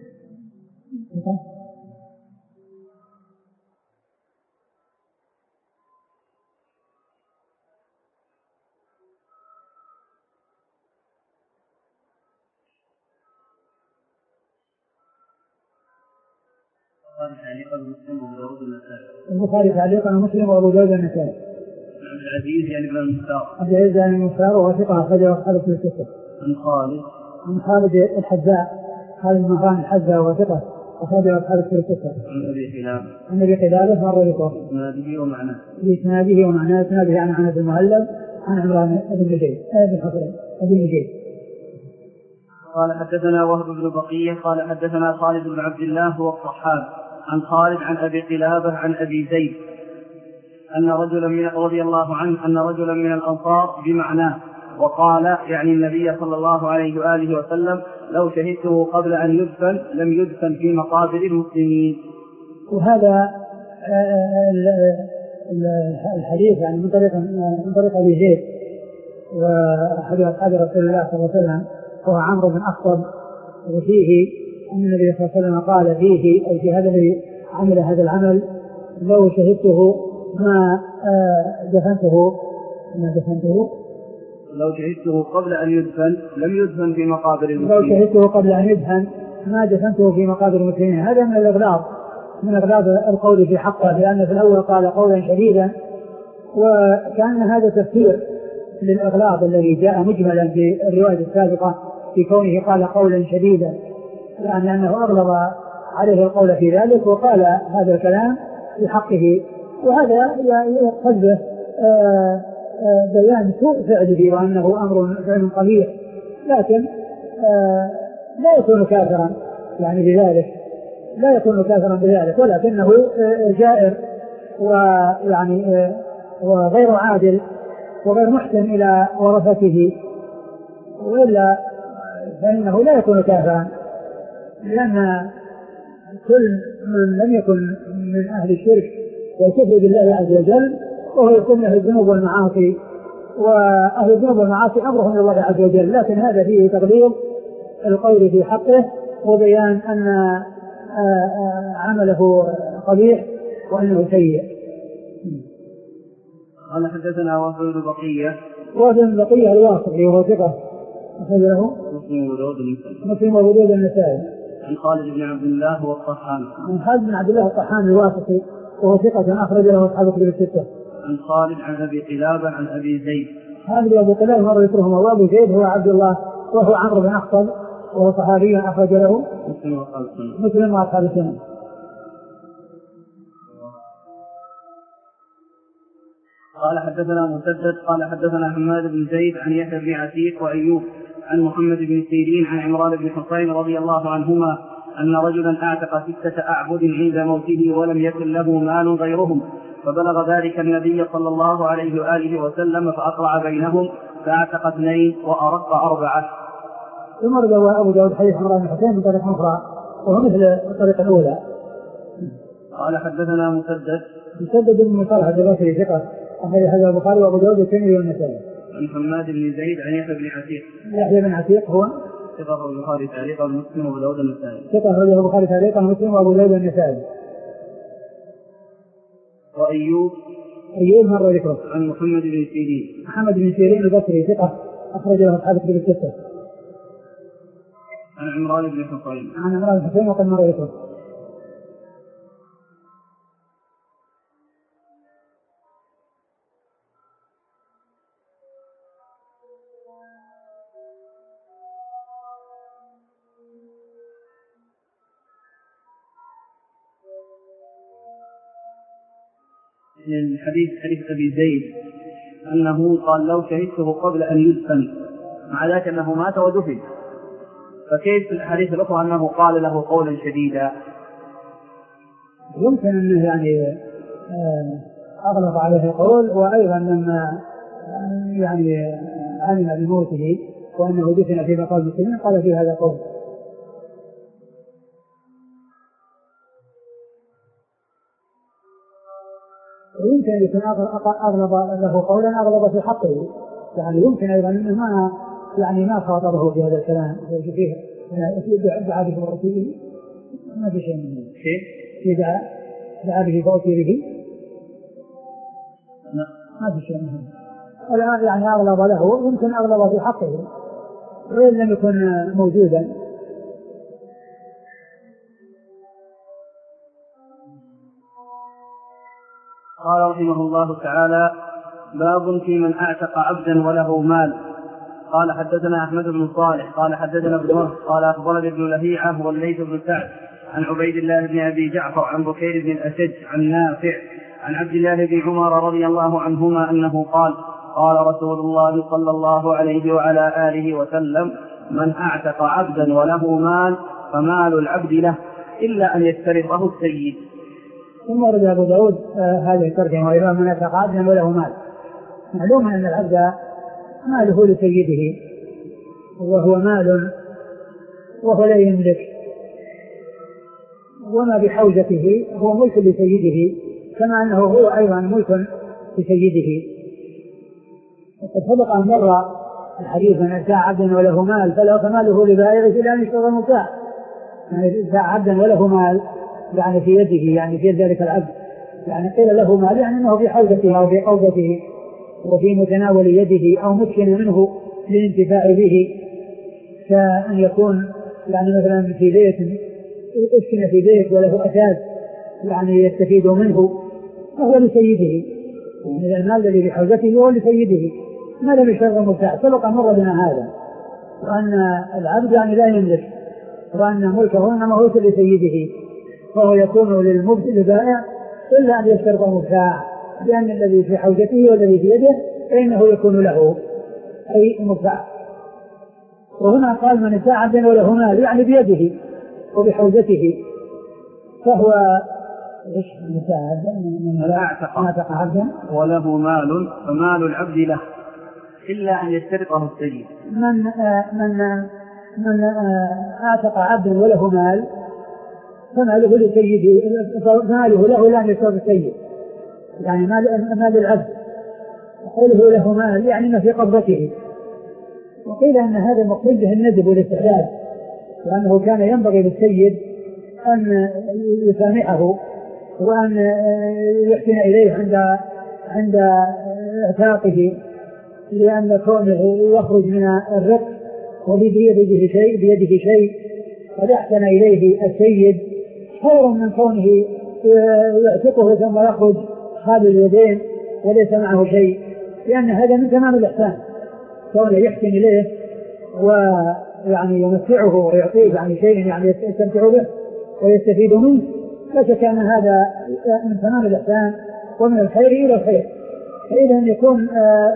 البخاري تعليقا ومسلم وابو داود النسائي. عبد العزيز يعني بن المختار. عبد العزيز يعني المختار وهو ثقة أخرجه أصحاب الكتب الستة. عن خالد. عن خالد الحذاء خالد بن خالد الحذاء وهو ثقة أخرجه أصحاب الكتب الستة. عن أبي قلابة. عن أبي قلابة مر بكم. بإسناده ومعناه. بإسناده ومعناه إسناده عن عن المهلب عن عمران بن نجيد بن حسين أبي نجيد. قال حدثنا وهب بن بقية قال حدثنا خالد بن عبد الله هو الصحاب عن خالد عن أبي قلابة عن أبي زيد أن رجلا من رضي الله عنه أن رجلا من الأنصار بمعناه، وقال يعني النبي صلى الله عليه وآله وسلم لو شهدته قبل أن يدفن لم يدفن في مقابر المسلمين. وهذا الحديث يعني من طريق من طريق أبي زيد وأحد أصحاب رسول الله صلى الله عليه وسلم هو عمرو بن أخطب، وفيه أن النبي صلى الله عليه وسلم قال فيه أي في هذا الذي عمل هذا العمل لو شهدته ما دفنته ما دفنته لو شهدته قبل أن يدفن لم يدفن في مقابر المسلمين. لو شهدته قبل أن يدفن ما دفنته في مقابر المسلمين. هذا من الإغلاظ من إغلاظ القول في حقه، لأن في الأول قال قولا شديدا، وكان هذا تفسير للإغلاظ الذي جاء مجملا في الرواية السابقة في كونه قال قولا شديدا، يعني أنه أغلظ عليه القول في ذلك وقال هذا الكلام في حقه. وهذا يقصد بيان سوء فعله وأنه أمر فعل قبيح، لكن لا يكون كافرا يعني بذلك لا يكون كافرا بذلك ولكنه جائر ويعني وغير عادل وغير محسن إلى ورثته، وإلا فإنه لا يكون كافرا، لأن كل من لم يكن من أهل الشرك والكفر بالله عز وجل وهو يكون له الذنوب والمعاصي، وأهل الذنوب والمعاصي أمرهم إلى الله عز وجل، لكن هذا فيه تغليظ القول في حقه وبيان أن عمله قبيح وأنه سيء. قال حدثنا وهب بن بقية وهب بن بقية الواسطي وهو ثقة أخرج له مسلم وأبو داود النسائي. عن خالد بن عبد الله والطحان عن خالد بن عبد الله الطحان الواسطي وهو ثقة أخرج له أصحاب الكتب الستة. عن خالد عن أبي قلابة عن أبي زيد. خالد وأبو قلابة مر ذكرهم، وأبو زيد هو عبد الله وهو عمرو بن أخطب وهو صحابي أخرج له مسلم وأصحاب السنة. مسلم وأصحاب السنة. قال حدثنا مسدد قال حدثنا حماد بن زيد عن يحيى بن عتيق وأيوب عن محمد بن سيرين عن عمران بن حصين رضي الله عنهما أن رجلا أعتق ستة أعبد عند موته ولم يكن له مال غيرهم، فبلغ ذلك النبي صلى الله عليه وآله وسلم فأقرع بينهم فأعتق اثنين وأرق أربعة. ثم روى أبو داود حديث عمران بن حصين من طريق أخرى وهو مثل الطريقة الأولى. قال حدثنا مسدد مسدد بن مصالح البصري ثقة أخرج هذا البخاري وأبو داود والترمذي والنسائي. عن حماد بن زيد عن يحيى بن عتيق. يحيى بن عتيق هو ثقة البخاري تعليقا ومسلم وأبو داود والنسائي. ثقة أخرجه البخاري تعليقا ومسلم وأبو داود والنسائي. وأيوب أيوب مر ذكره. عن محمد بن سيرين. محمد بن سيرين البصري ثقة أخرج له أصحاب الكتب الستة. عن عمران بن حصين. عن عمران بن حصين وقد مر ذكره. الحديث حديث أبي زيد أنه قال لو شهدته قبل أن يدفن، مع ذلك أنه مات ودفن، فكيف في الحديث الأخرى أنه قال له قولا شديدا؟ يمكن أنه يعني أغلق عليه القول، وأيضا لما يعني علم بموته وأنه دفن في مقام المسلمين قال في هذا القول. ويمكن أن يكون أغلب له قولا أغلب في حقه، يعني يمكن أيضا أنه ما يعني ما خاطبه في هذا الكلام فيه دعا به ورسوله ما في شيء منه في دعا دعا به فأتي به ما في شيء منه، والآن يعني أغلب له يمكن أغلب في حقه وإن لم يكن موجودا. قال رحمه الله تعالى: باب في من اعتق عبدا وله مال. قال حدثنا احمد بن صالح قال حدثنا ابن وهب قال اخبرني ابن لهيعة والليث بن سعد عن عبيد الله بن ابي جعفر عن بكير بن الاشج عن نافع عن عبد الله بن عمر رضي الله عنهما انه قال: قال رسول الله صلى الله عليه وعلى اله وسلم: من اعتق عبدا وله مال فمال العبد له الا ان يسترقه السيد. ثم ورد أبو داود آه هذه الترجمة وإذا من أعتق عبدا وله مال. معلوم أن العبد ماله لسيده وهو مال وهو لا يملك، وما بحوزته هو ملك لسيده كما أنه هو أيضا ملك لسيده. وقد سبق أن مر الحديث من ابتاع عبدا وله مال فله فماله لبائعه إلا أن يشترى المبتاع. يعني ابتاع عبدا وله مال يعني في يده، يعني في ذلك العبد، يعني قيل له مال يعني أنه في حوزته أو في قوضته وفي متناول يده أو مكن منه للانتفاع به، كأن يكون يعني مثلا في بيت اسكن في بيت وله أساس يعني يستفيد منه فهو لسيده، يعني المال الذي في حوزته هو لسيده ما لم يشترى المبتاع. سبق مر بنا هذا، وأن العبد يعني لا يملك، وأن ملكه إنما هو لسيده، فهو يكون للبائع إلا أن يشترط المبتاع، لأن الذي في حوزته والذي في يده فإنه يكون له أي مبتاع. وهنا قال من ابتاع عبدا وله مال يعني بيده وبحوزته فهو ايش ابتاع من اعتق عبدا وله مال فمال العبد له إلا أن يشترطه السيد. من آه من آه من آه اعتق عبدا وله مال فماله لسيده، فماله له لا يشترط السيد، يعني مال مال العبد قوله له مال يعني ما في قبضته. وقيل أن هذا المقصود به الندب والاستحلال، وأنه كان ينبغي للسيد أن يسامحه وأن يحسن إليه عند عند اعتاقه، لأن كونه يخرج من الرق وبيده شيء بيده شيء قد أحسن إليه السيد خير من كونه يعتقه ثم يخرج خالي اليدين وليس معه شيء، لأن هذا من تمام الإحسان، كونه يحسن إليه ويعني يمتعه ويعطيه يعني شيء يعني يستمتع به ويستفيد منه، لا شك أن هذا من تمام الإحسان ومن الخير إلى الخير. فإذا يكون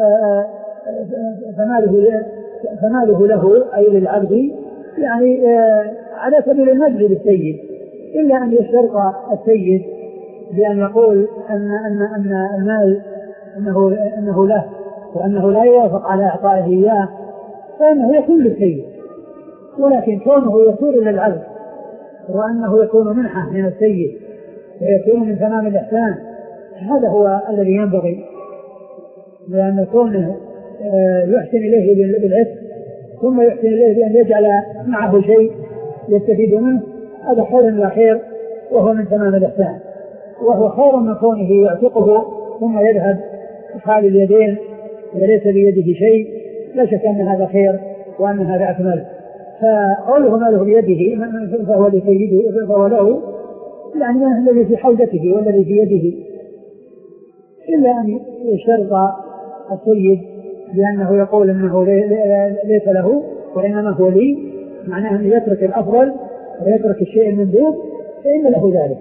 فماله فماله له أي للعبد يعني على سبيل المجد للسيد، إلا أن يشترط السيد بأن يقول أن أن أن المال أنه أنه له وأنه لا يوافق على إعطائه إياه فإنه يكون للسيد، ولكن كونه يكون للعبد وأنه يكون منحة من السيد ويكون من تمام الإحسان هذا هو الذي ينبغي، لأن كونه يحسن إليه بالعفو ثم يحسن إليه بأن يجعل معه شيء يستفيد منه هذا خير وخير وهو من تمام الإحسان، وهو خير من كونه يعتقه ثم يذهب خالي اليدين وليس بيده شيء، لا شك أن هذا خير وأن هذا أكمل. فقوله ماله بيده فهو لسيده فهو له يعني الذي في حوزته والذي في يده، إلا أن يشترط السيد بأنه يقول أنه ليس له وإنما هو لي، معناه أن يترك الأفضل ويترك الشيء المندوب فإن له ذلك.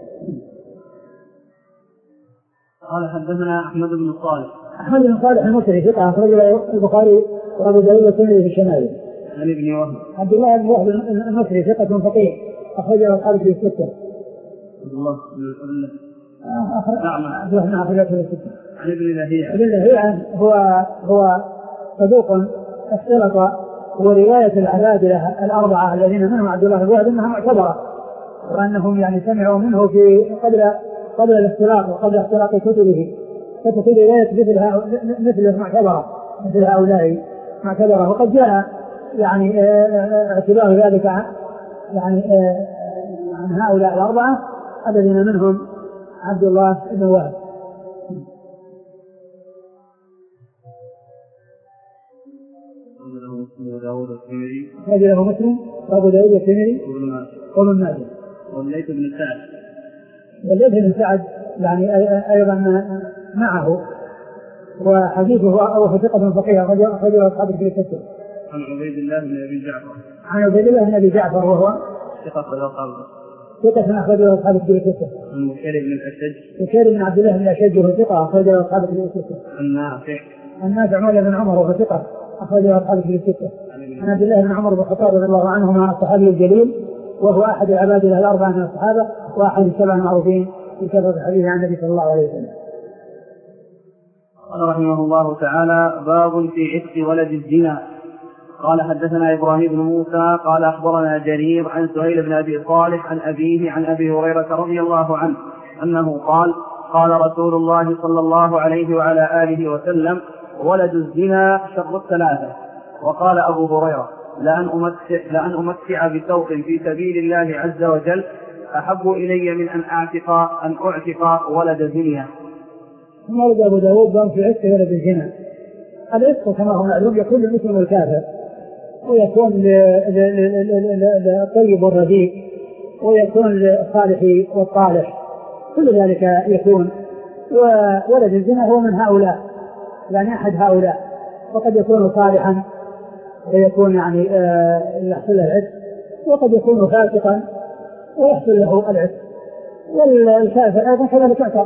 قال حدثنا أحمد بن صالح أحمد بن صالح المصري ثقة أخرج له البخاري وأبو داود والترمذي في الشمال. عن ابن وهب عبد الله بن وهب المصري ثقة فقيه أخرج له البخاري في الستة. الله بن نعم عبد الله بن أخرج في الستة. عن ابن لهيعة ابن لهيعة هو هو صدوق اختلط، ورواية العبادلة الأربعة الذين منهم عبد الله بن وهب أنها معتبرة، وأنهم يعني سمعوا منه في قبل قبل الاختلاط وقبل اختلاط كتبه، فتكون رواية مثل مثل معتبرة مثل هؤلاء معتبرة. وقد جاء يعني اعتبار ذلك يعني عن هؤلاء الأربعة الذين منهم عبد الله بن وهب. هذا له مسلم وأبو داود والترمذي وابن ماجه والليث بن سعد. والليث بن سعد يعني أيضا معه، وحديثه أو ثقة فقيه أخرجه أصحاب في الستة. عن عبيد الله بن أبي جعفر عن عبيد الله بن أبي جعفر وهو ثقة أخرجه ثقة أخرجه أصحاب في الستة. عن بكير بن الأشج بكير بن عبد الله بن الأشج وهو ثقة أخرجه أصحاب في الستة. عن نافع عن نافع مولى بن عمر وهو ثقة أخرجه أصحاب في الستة. عن عبد الله بن عمر بن الخطاب رضي الله عنهما الصحابي الجليل، وهو أحد العباد الأربعة من الصحابة وأحد السبع المعروفين يكرر الحديث عن النبي صلى الله عليه وسلم. قال رحمه الله تعالى: باب في عتق ولد الزنا. قال حدثنا إبراهيم بن موسى قال أخبرنا جرير عن سهيل بن أبي صالح عن أبيه عن أبي هريرة رضي الله عنه أنه قال: قال رسول الله صلى الله عليه وعلى آله وسلم: ولد الزنا شر الثلاثة. وقال أبو هريرة: لأن أمتع, لأن أمتع بسوق في سبيل الله عز وجل أحب إلي من أن أعتق أن أعتق ولد زنا. ثم ورد أبو داود باب في عتق ولد الزنا. العتق كما هو معلوم يكون للمسلم والكافر، ويكون للطيب والرديء، ويكون للصالح والطالح، كل ذلك يكون. وولد الزنا هو من هؤلاء، يعني أحد هؤلاء، وقد يكون صالحا ويكون يعني يحصل له العتق، وقد يكون فاسقا ويحصل له العتق، والكافر أيضا كذلك يعتق.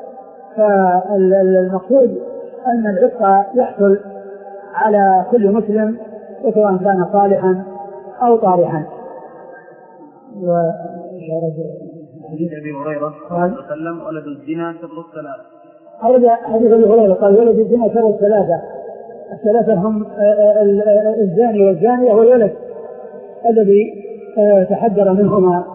فالمقصود أن العتق يحصل على كل مسلم سواء كان صالحا أو طالحا. حديث أبي هريرة صلى الله عليه وسلم: ولد الزنا شر الثلاثة. هذا حديث أبي هريرة قال: ولد الزنا شر الثلاثة. الثلاثة هم الزاني والزانية والولد الذي تحذر منهما.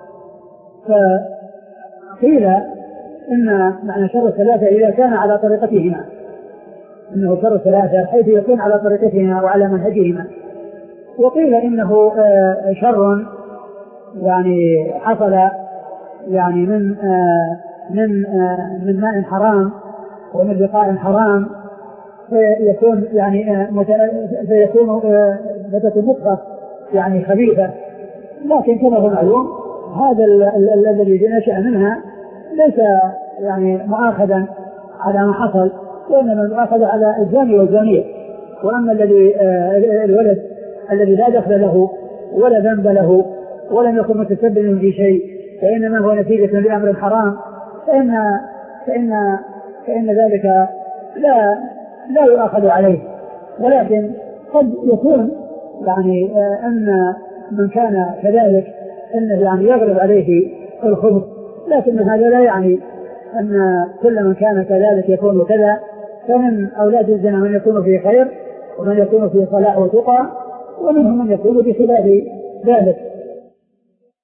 فقيل إن معنى شر الثلاثة إذا كان على طريقتهما، إنه شر الثلاثة حيث يكون على طريقتهما وعلى منهجهما. وقيل إنه شر يعني حصل يعني من من من ماء حرام ومن لقاء حرام، فيكون يعني فيكون فتاة نطفة يعني خبيثة. لكن كما هو معلوم هذا الذي نشأ منها ليس يعني مؤاخذا على ما حصل، وإنما مؤاخذ على الزاني والزانية. وأما الذي الولد الذي لا دخل له ولا ذنب له ولم يكن متسببا في شيء، فإنما هو نتيجة لأمر حرام، فإن فإن فإن ذلك لا لا يؤاخذ عليه. ولكن قد يكون يعني أن من كان كذلك أنه يعني يغلب عليه الخبث، لكن هذا لا يعني أن كل من كان كذلك يكون كذا. فمن أولاد الزنا من يكون فيه خير، ومن يكون فيه صلاح وتقى، ومنهم من يكون بخلاف ذلك.